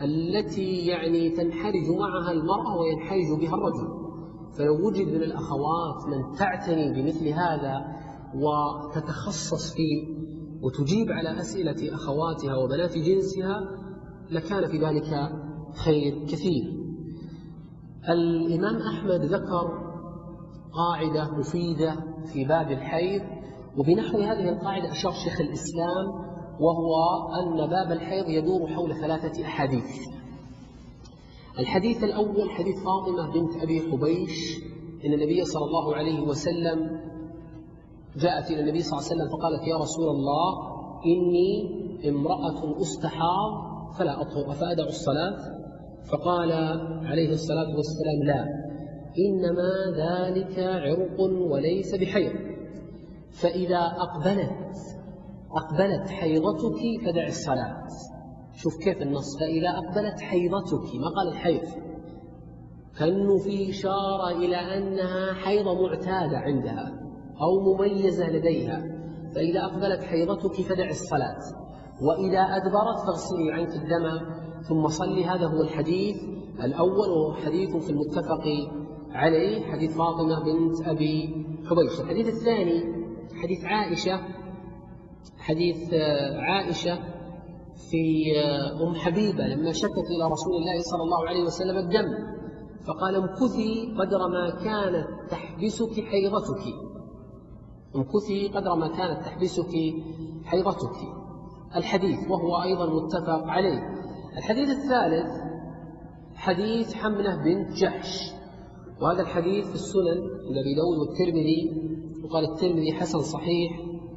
التي يعني تنحرج معها المرأة وينحرج بها الرجل. فلو وجد من الأخوات من تعتني بمثل هذا وتتخصص فيه وتجيب على أسئلة أخواتها وبنات جنسها لكان في ذلك خير كثير. الإمام أحمد ذكر قاعدة مفيدة في باب الحيض، وبنحو هذه القاعدة أشار شيخ الإسلام، وهو أن باب الحيض يدور حول ثلاثة أحاديث. الحديث الأول حديث فاطمة بنت أبي حبيش إن النبي صلى الله عليه وسلم جاءت إلى النبي صلى الله عليه وسلم فقالت: يا رسول الله إني امرأة أستحاض فلا أطهر أفأدع الصلاة؟ فقال عليه الصلاة والسلام: لا، إنما ذلك عرق وليس بحيض، فإذا أقبلت أقبلت حيضتك فدع الصلاة. شوف كيف النص، فإذا أقبلت حيضتك، ما قال الحيض، كأنه في إشارة إلى أنها حيضة معتادة عندها أو مميزة لديها. فإذا أقبلت حيضتك فدع الصلاة، وإذا أدبرت فاغسلي عنك الدم ثم صلي. هذا هو الحديث الأول، وهو حديث في المتفق عليه، حديث فاطمة بنت أبي حبيش. الحديث الثاني حديث عائشة، حديث عائشة في أم حبيبة لما شكت إلى رسول الله صلى الله عليه وسلم الدم فقال: امكثي قدر ما كانت تحبسك حيضتك، امكثي قدر ما كانت تحبسك حيضتك. الحديث وهو أيضا متفق عليه. الحديث الثالث حديث حمنة بنت جحش، وهذا الحديث في السنن لأبي داود والترمذي، وقال الترمذي حسن صحيح،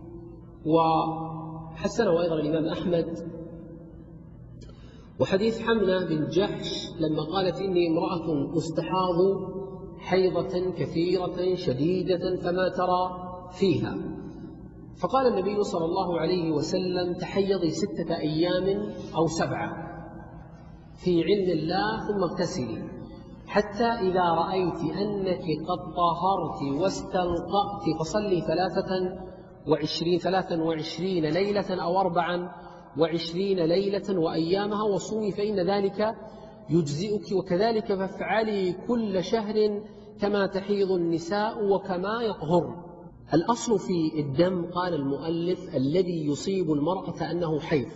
وحسنه أيضا الإمام أحمد. وحديث حمنة بنت جحش لما قالت: إني امرأة أستحاض حيضة كثيرة شديدة فما ترى فيها؟ فقال النبي صلى الله عليه وسلم: تحيضي ستة أيام أو سبعة في علم الله ثم اغتسلي، حتى إذا رأيت أنك قد طهرت واستنقأت فصلي ثلاثة وعشرين ثلاثا وعشرين ليلة أو أربعا وعشرين ليلة وأيامها وصومي فإن ذلك يجزئك، وكذلك فافعلي كل شهر كما تحيض النساء وكما يطهر. الأصل في الدم قال المؤلف الذي يصيب المرأة أنه حيض،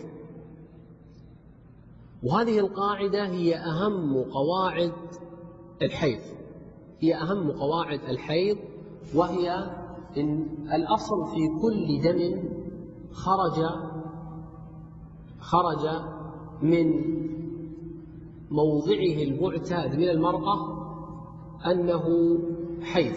وهذه القاعدة هي أهم قواعد الحيض، هي أهم قواعد الحيض، وهي إن الأصل في كل دم خرج خرج من موضعه المعتاد من المرأة أنه حيض.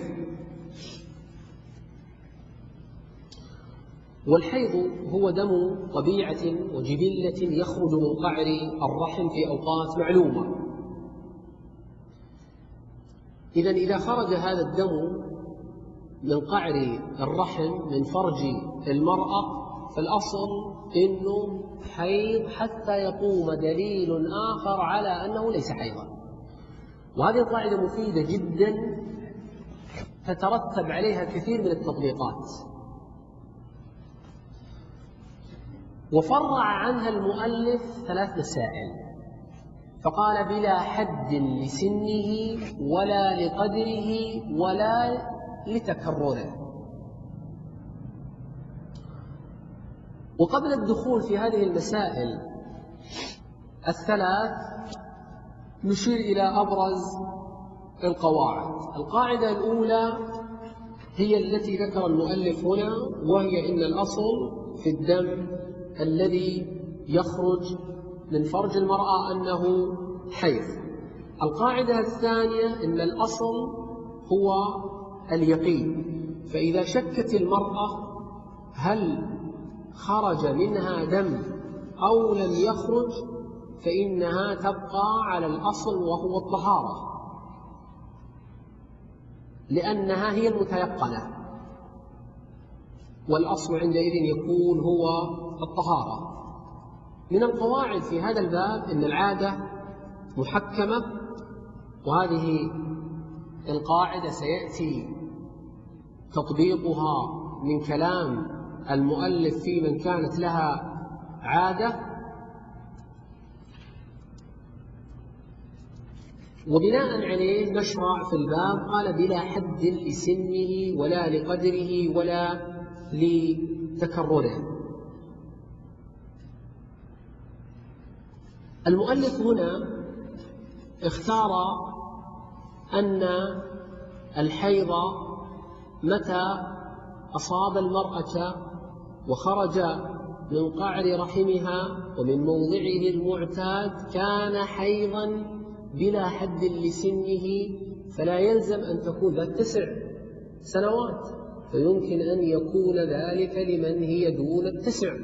والحيض هو دم طبيعة وجبلة يخرج من قعر الرحم في أوقات معلومة. إذن إذا خرج هذا الدم من قعر الرحم من فرج المرأة فالأصل إنه حيض حتى يقوم دليل آخر على أنه ليس حيضا. وهذه القاعدة مفيدة جدا تترتب عليها كثير من التطبيقات. وفرع عنها المؤلف ثلاث مسائل، فقال: بلا حد لسنه ولا لقدره ولا لتكرره. وقبل الدخول في هذه المسائل الثلاث نشير إلى أبرز القواعد. القاعدة الأولى هي التي ذكر المؤلف هنا، وهي إن الأصل في الدم الذي يخرج من فرج المرأة أنه حيض. القاعدة الثانية إن الأصل هو اليقين، فإذا شكت المرأة هل خرج منها دم أو لم يخرج فإنها تبقى على الأصل وهو الطهارة، لأنها هي المتيقنة، والأصل عندئذ يكون هو الطهارة. من القواعد في هذا الباب أن العادة محكمة، وهذه القاعدة سيأتي تطبيقها من كلام المؤلف في من كانت لها عادة. وبناء عليه نشرع في الباب قال بلا حد لسنه ولا لقدره ولا لتكرره. المؤلف هنا اختار أن الحيض متى أصاب المرأة وخرج من قعر رحمها ومن موضعه المعتاد كان حيضا بلا حد لسنه، فلا يلزم أن تكون ذات تسع سنوات، فيمكن أن يكون ذلك لمن هي دون التسع،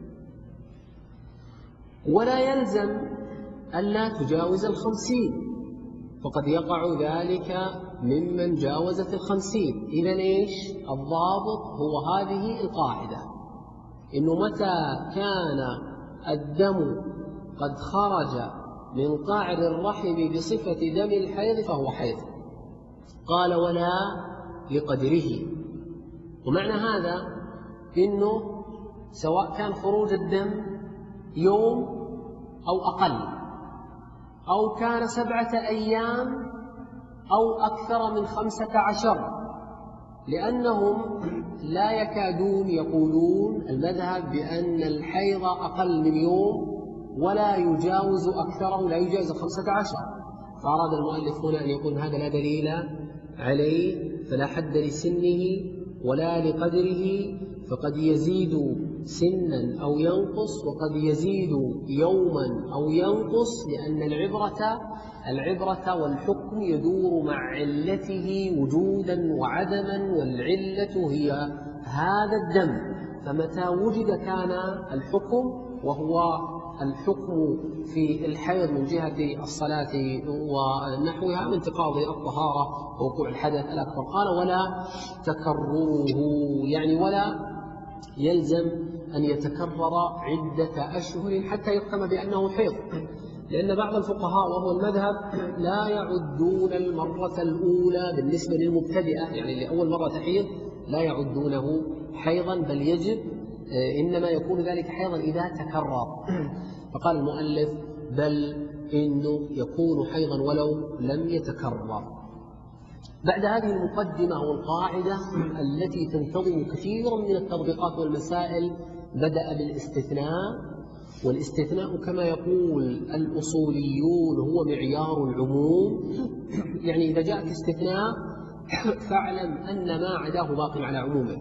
ولا يلزم ألا تجاوز الخمسين، فقد يقع ذلك ممن جاوزت الخمسين. إذن إيش الضابط؟ هو هذه القاعدة، إنه متى كان الدم قد خرج من قعر الرحم بصفة دم الحيض فهو حيض. قال ولا لقدره، ومعنى هذا إنه سواء كان خروج الدم يوم أو أقل، أو كان سبعة أيام أو أكثر من خمسة عشر، لأنهم لا يكادون يقولون المذهب بأن الحيض أقل من يوم ولا يجاوز أكثر ولا يجاوز خمسة عشر. فأراد المؤلف هنا أن يقول هذا لا دليل عليه، فلا حد لسنه ولا لقدره، فقد يزيد سنا أو ينقص، وقد يزيد يوما أو ينقص، لأن العبرة العبرة والحكم يدور مع علته وجودا وعدما، والعلة هي هذا الدم، فمتى وجد كان الحكم، وهو الحكم في الحيض من جهة الصلاة ونحوها من انتقاض الطهارة ووقوع الحدث الأكبر. قال ولا تكرره، يعني ولا يلزم أن يتكرر عدة أشهر حتى يحكم بأنه حيض، لأن بعض الفقهاء وهو المذهب لا يعدون المرة الأولى بالنسبة للمبتدئة، يعني لأول مرة تحيض لا يعدونه حيضا، بل يجب إنما يكون ذلك حيضا إذا تكرر. فقال المؤلف بل إنه يكون حيضا ولو لم يتكرر. بعد هذه المقدمة والقاعدة التي تنتظم كثيرا من التطبيقات والمسائل بدأ بالاستثناء، والاستثناء كما يقول الأصوليون هو معيار العموم، يعني إذا جاءك استثناء فاعلم أن ما عداه باق على عمومه.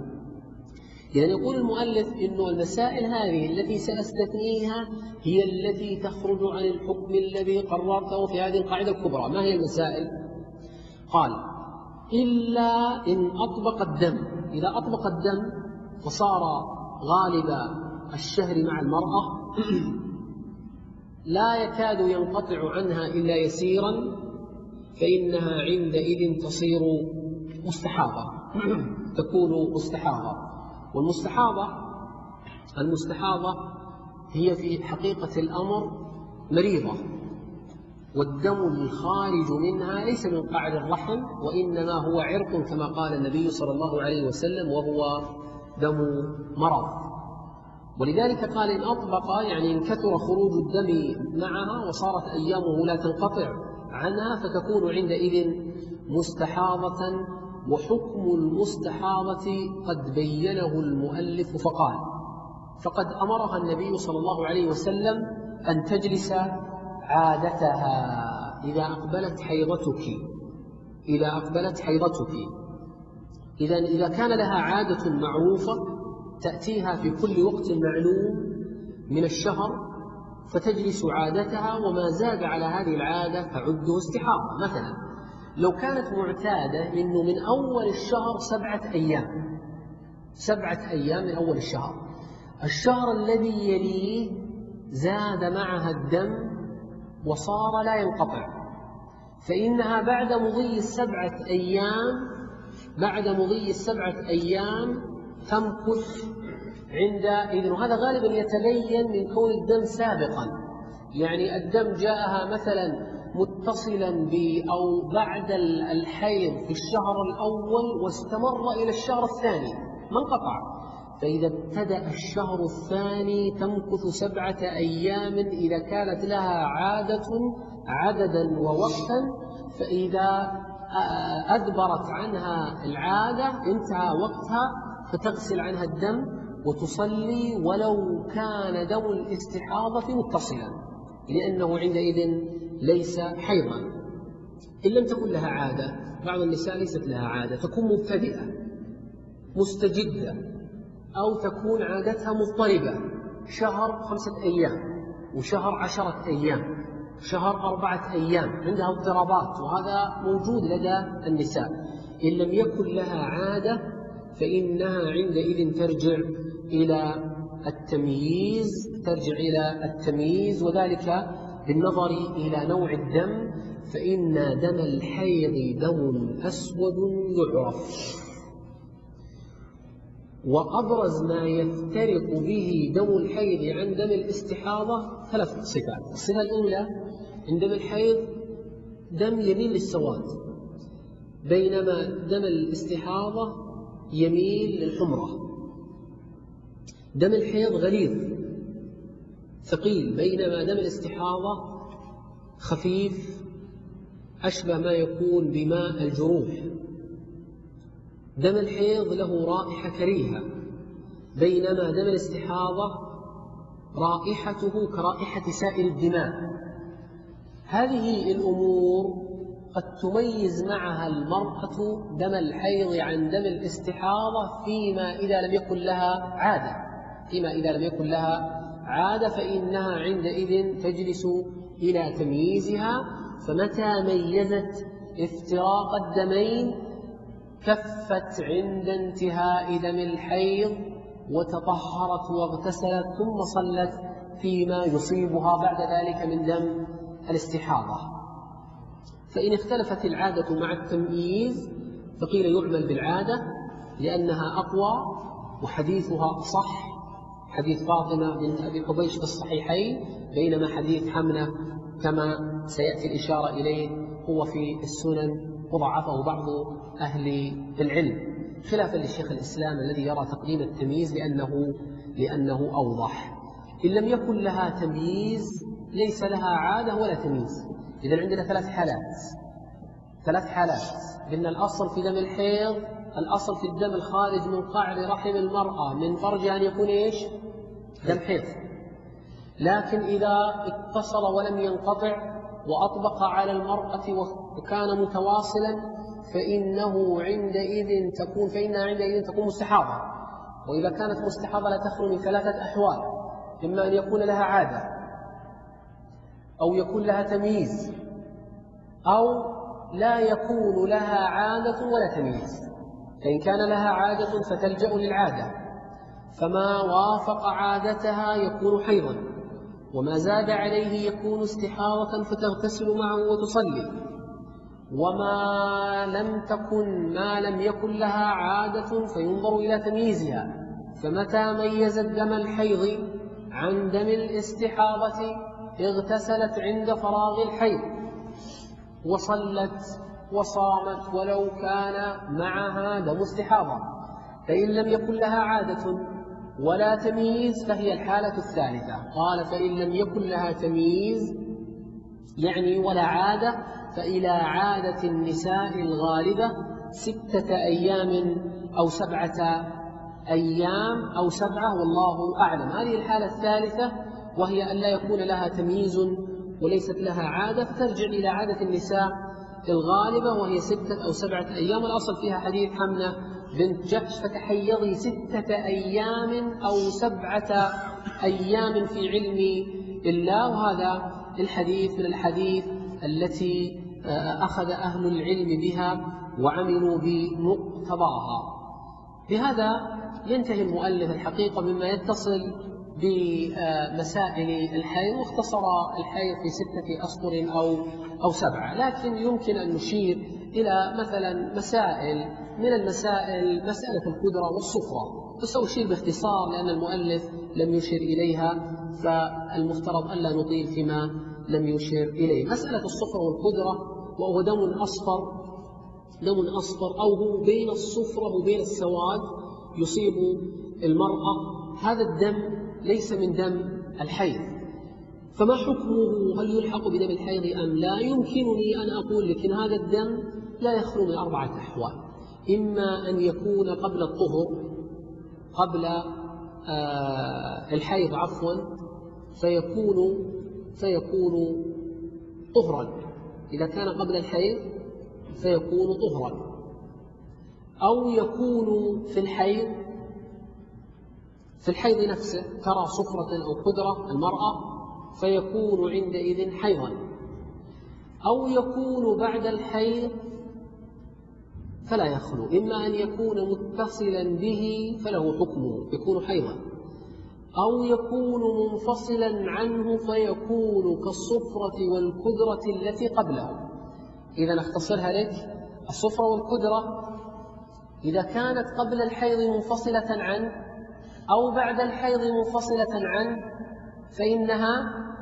إذن يقول المؤلف إنه المسائل هذه التي سأستثنيها هي التي تخرج عن الحكم الذي قررته في هذه القاعدة الكبرى. ما هي المسائل؟ قال إلا إن أطبق الدم، إذا أطبق الدم وصار غالب الشهر مع المرأة لا يكاد ينقطع عنها إلا يسيرا، فإنها عندئذ تصير مستحاضة، تكون مستحاضة. والمستحاضة المستحاضة هي في حقيقة الأمر مريضة، والدم الخارج منها ليس من قعر الرحم، وإنما هو عرق كما قال النبي صلى الله عليه وسلم، وهو دم مرض. ولذلك قال إن أطبق، يعني إن كثر خروج الدم معها وصارت أيامه لا تنقطع عنها فتكون عندئذ مستحاضة. وحكم المستحاضة قد بينه المؤلف فقال فقد أمرها النبي صلى الله عليه وسلم أن تجلس عادتها إذا أقبلت حيضتك إذا أقبلت حيضتك إذا إذا كان لها عادة معروفة تأتيها في كل وقت معلوم من الشهر فتجلس عادتها، وما زاد على هذه العادة فعده استحاضة. مثلا لو كانت معتادة إنه من أول الشهر سبعة أيام سبعة أيام من أول الشهر، الشهر الذي يليه زاد معها الدم وصار لا ينقطع، فإنها بعد مضي السبعة أيام بعد مضي السبعة أيام تمكث عند إذن. وهذا غالبا يتبين من كون الدم سابقا، يعني الدم جاءها مثلا متصلا ب أو بعد الحيض في الشهر الأول واستمر إلى الشهر الثاني ما انقطع، فإذا ابتدأ الشهر الثاني تمكث سبعة أيام إذا كانت لها عادة عددا ووقتا، فإذا أدبرت عنها العادة انتهى وقتها فتغسل عنها الدم وتصلي ولو كان دم الاستحاضة متصلا، لأنه عندئذ ليس حيضا. إن لم تكن لها عادة، بعض النساء ليست لها عادة، تكون مبتدئة مستجدة، أو تكون عادتها مضطربة، شهر خمسة أيام وشهر عشرة أيام، شهر أربعة أيام، عندها اضطرابات، وهذا موجود لدى النساء. إن لم يكن لها عادة فإنها عندئذ ترجع إلى التمييز ترجع إلى التمييز وذلك بالنظر إلى نوع الدم، فإن دم الحيض دم أسود يعرف. وأبرز ما يفترق به دم الحيض عن دم الاستحاضة ثلاث صفات. الصفة الأولى: إن دم الحيض دم يميل للسواد، بينما دم الاستحاضة يميل للحمرة. دم الحيض غليظ ثقيل، بينما دم الاستحاضة خفيف أشبه ما يكون بماء الجروح. دم الحيض له رائحة كريهة، بينما دم الاستحاضة رائحته كرائحة سائر الدماء. هذه الأمور قد تميز معها المرأة دم الحيض عن دم الاستحاضة فيما إذا لم يكن لها عادة فيما إذا لم يكن لها عادة فإنها عندئذ تجلس إلى تمييزها. فمتى ميزت افتراق الدمين كفت عند انتهاء دم الحيض وتطهرت واغتسلت ثم صلت فيما يصيبها بعد ذلك من دم الاستحاضة. فإن اختلفت العادة مع التمييز فقيل يعمل بالعادة لأنها أقوى وحديثها صح، حديث فاطمة بنت أبي حبيش في الصحيحين، بينما حديث حمنة كما سيأتي الإشارة إليه هو في السنن وضعفه بعض أهل العلم، خلافا للشيخ الإسلام الذي يرى تقديم التمييز لأنه, لأنه أوضح. إن لم يكن لها تمييز ليس لها عادة ولا تمييز. إذن عندنا ثلاث حالات ثلاث حالات إن الأصل في دم الحيض، الأصل في الدم الخارج من قعر رحم المرأة من فرجها أن يكون إيش؟ دم حيض. لكن إذا اتصل ولم ينقطع وأطبق على المرأة وكان متواصلا فإنه عندئذ تكون فإنها عندئذ تكون مستحاضة. وإذا كانت مستحاضة لا تخلو من ثلاثة أحوال: إما أن يكون لها عادة، أو يكون لها تمييز، أو لا يكون لها عادة ولا تمييز. فإن كان لها عادة فتلجأ للعادة، فما وافق عادتها يكون حيضا، وما زاد عليه يكون استحاضة فتغتسل معه وتصلي. وما لم تكن ما لم يكن لها عادة فينظر إلى تمييزها. فمتى ميزت دم الحيض عن دم الاستحاضة اغتسلت عند فراغ الحيض وصلت وصامت ولو كان معها دم استحاضة. فإن لم يكن لها عادة ولا تمييز فهي الحالة الثالثة. قال: فإن لم يكن لها تمييز يعني ولا عادة فإلى عادة النساء الغالبة ستة أيام أو سبعة أيام أو سبعة والله أعلم. هذه الحالة الثالثة وهي أن لا يكون لها تمييز وليست لها عادة، فترجع إلى عادة النساء الغالبة وهي ستة أو سبعة أيام. الأصل فيها حديث حمنة بنت جحش: فتحيضي ستة أيام أو سبعة أيام في علم الله. وهذا الحديث من الحديث التي أخذ أهل العلم بها وعملوا بمقتضاها. بهذا ينتهي المؤلف الحقيقة مما يتصل بمسائل الحيض، واختصر الحيض في ستة أسطر أو أو سبعة. لكن يمكن أن نشير إلى مثلا مسائل من المسائل مسألة القدرة والصفرة، فسأشير باختصار لأن المؤلف لم يشير إليها، فالمفترض ألا نطيل فيما لم يشير إليه. مسألة الصفرة والقدرة وهو دم أصفر دم أصفر أو هو بين الصفرة وبين السواد يصيب المرأة. هذا الدم ليس من دم الحيض، فما حكمه؟ هل يلحق بدم الحيض أم لا؟ يمكنني أن أقول لكن هذا الدم لا يخلو من أربعة أحوال. إما أن يكون قبل الطهر، قبل آه الحيض عفوا، فيكون فيكون طهرا. إذا كان قبل الحيض فيكون طهرا، أو يكون في الحيض في الحيض نفسه، ترى صفرة أو قدرة المرأة فيكون عندئذ حيضا، أو يكون بعد الحيض فلا يخلو. إما أن يكون متصلا به فله حكمه يكون حيضا، أو يكون منفصلا عنه فيكون كالصفرة والقدرة التي قبله. إذا نختصرها لك: الصفرة والقدرة إذا كانت قبل الحيض منفصلة عنه أو بعد الحيض منفصلة عنه فإنها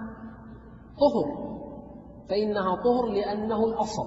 طهر، فإنها طهر لأنه الأصل،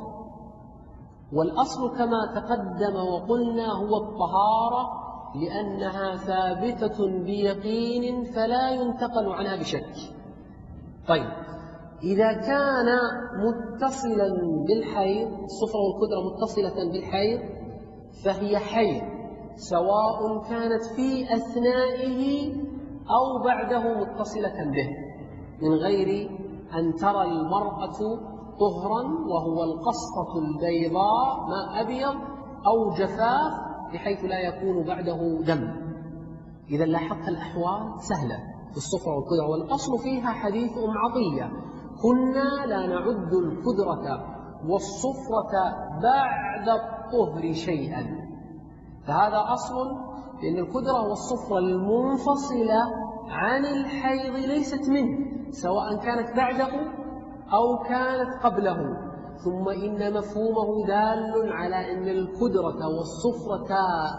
والأصل كما تقدم وقلنا هو الطهارة، لأنها ثابتة بيقين فلا ينتقل عنها بشك. طيب، إذا كان متصلا بالحيض، الصفرة والقدرة متصلة بالحيض، فهي حيض سواء كانت في أثنائه أو بعده متصلة به، من غير أن ترى المرأة طهرا وهو القصة البيضاء ماء أبيض أو جفاف بحيث لا يكون بعده دم. إذا لاحظت الأحوال سهلة في الصفرة والقدرة، والأصل فيها حديث أم عطية: كنا لا نعد القدرة والصفرة بعد الطهر شيئا. فهذا أصل، لأن القدرة والصفرة المنفصلة عن الحيض ليست منه، سواء كانت بعده أو كانت قبله. ثم إن مفهومه دال على أن القدرة والصفرة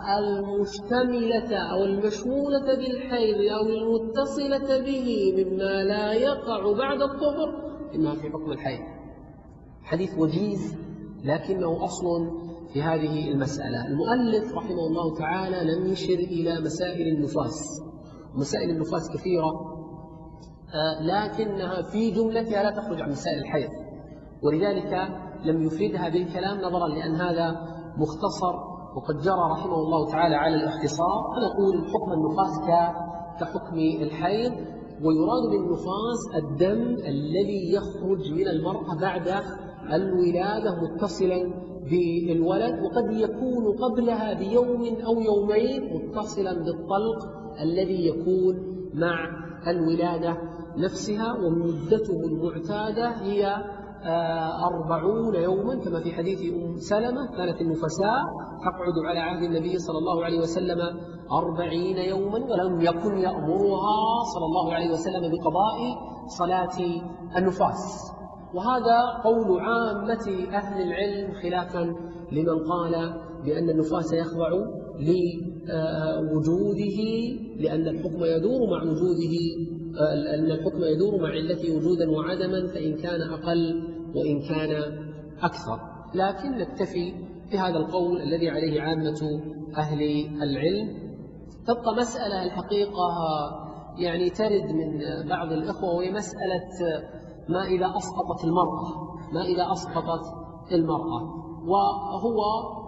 المشتملة أو المشمولة بالحيض أو المتصلة به مما لا يقع بعد الطهر إنها في حكم الحيض. حديث وجيز لكنه أصل في هذه المسألة. المؤلف رحمه الله تعالى لم يشر إلى مسائل النفاس، مسائل النفاس كثيرة لكنها في جملتها لا تخرج عن مسائل الحيض، ولذلك لم يفردها بالكلام نظرا لأن هذا مختصر، وقد جرى رحمه الله تعالى على الاختصار. فنقول حكم النفاس كحكم الحيض، ويراد بالنفاس الدم الذي يخرج من المرأة بعد الولادة متصلا بالولد، وقد يكون قبلها بيوم أو يومين متصلا بالطلق الذي يكون مع الولادة نفسها، ومدته المعتادة هي أربعون يوما كما في حديث أم سلمة: كانت النفساء تقعد على عهد النبي صلى الله عليه وسلم أربعين يوما ولم يكن يأمرها صلى الله عليه وسلم بقضاء صلاة النفاس. وهذا قول عامة أهل العلم خلافا لمن قال بأن النفاس يخضع لوجوده، لأن الحكم يدور مع وجوده، أن الحكم يدور مع علته وجودا وعدما، فإن كان أقل وإن كان أكثر. لكن نكتفي بهذا القول الذي عليه عامة أهل العلم. تبقى مسألة الحقيقة يعني ترد من بعض الإخوة، وهي مسألة ما إذا أسقطت المرأة ما إذا أسقطت المرأة وهو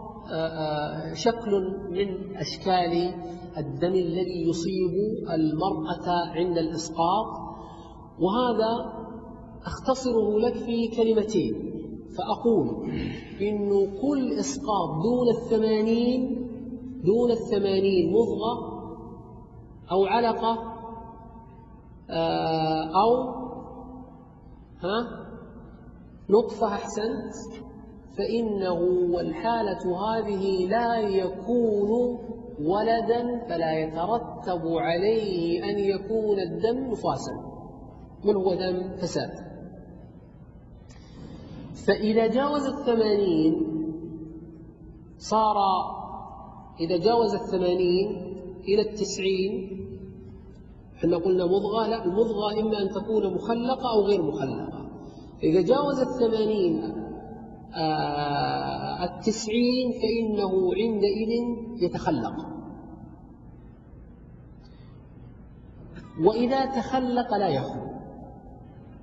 شكل من أشكال الدم الذي يصيب المرأة عند الإسقاط، وهذا أختصره لك في كلمتين. فأقول إنه كل إسقاط دون الثمانين دون الثمانين مضغة أو علقة أو ها نطفة أحسنت، فإنه والحالة هذه لا يكون ولدا، فلا يترتب عليه أن يكون الدم نفاسا، بل هو دم فساد. فإذا جاوز الثمانين صار، إذا جاوز الثمانين إلى التسعين، احنا قلنا مضغة، لا، المضغة إما أن تكون مخلقة أو غير مخلقة. إذا جاوز الثمانين آه التسعين فإنه عندئذ يتخلق، وإذا تخلق لا يخلو.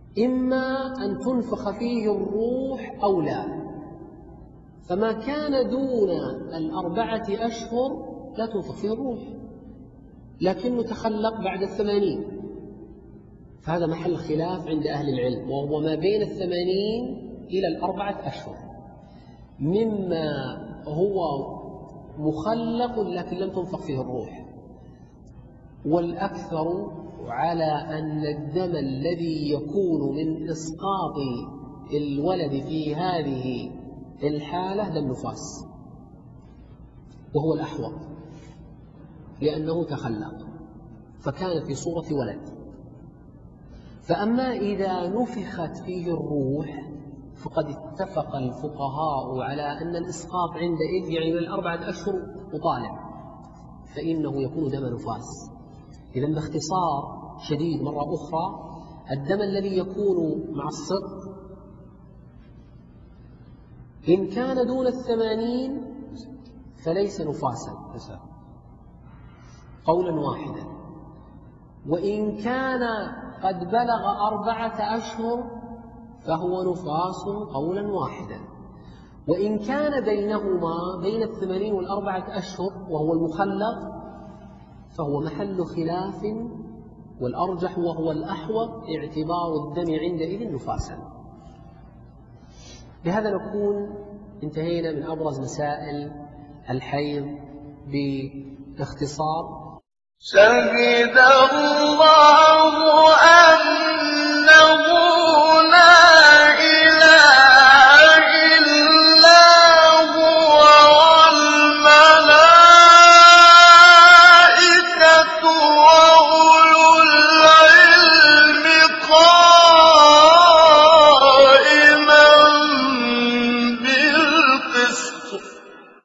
إما أن تنفخ فيه الروح أو لا. فما كان دون الأربعة أشهر لا تنفخ فيه الروح، لكنه تخلق بعد الثمانين، فهذا محل خلاف عند أهل العلم، وهو ما بين الثمانين إلى الأربعة أشهر، مما هو مخلق لكن لم تنفخ فيه الروح. والأكثر على أن الدم الذي يكون من إسقاط الولد في هذه الحالة دم نفاس، وهو الأحوط لأنه تخلق فكان في صورة ولد. فأما إذا نفخت فيه الروح فقد اتفق الفقهاء على أن الإسقاط عندئذ يعني من الأربعة أشهر وطالع، فإنه يكون دم نفاس. إذا باختصار شديد مرة أخرى، الدم الذي يكون مع السقط إن كان دون الثمانين فليس نفاسا قولا واحدا، وإن كان قد بلغ أربعة أشهر فهو نفاس قولا واحدا، وإن كان بينهما بين الثمانين والأربعة أشهر وهو المخلق فهو محل خلاف، والأرجح وهو الأحوط اعتبار الدم عندئذ نفاسا. بهذا نكون انتهينا من أبرز مسائل الحيض باختصار. شهد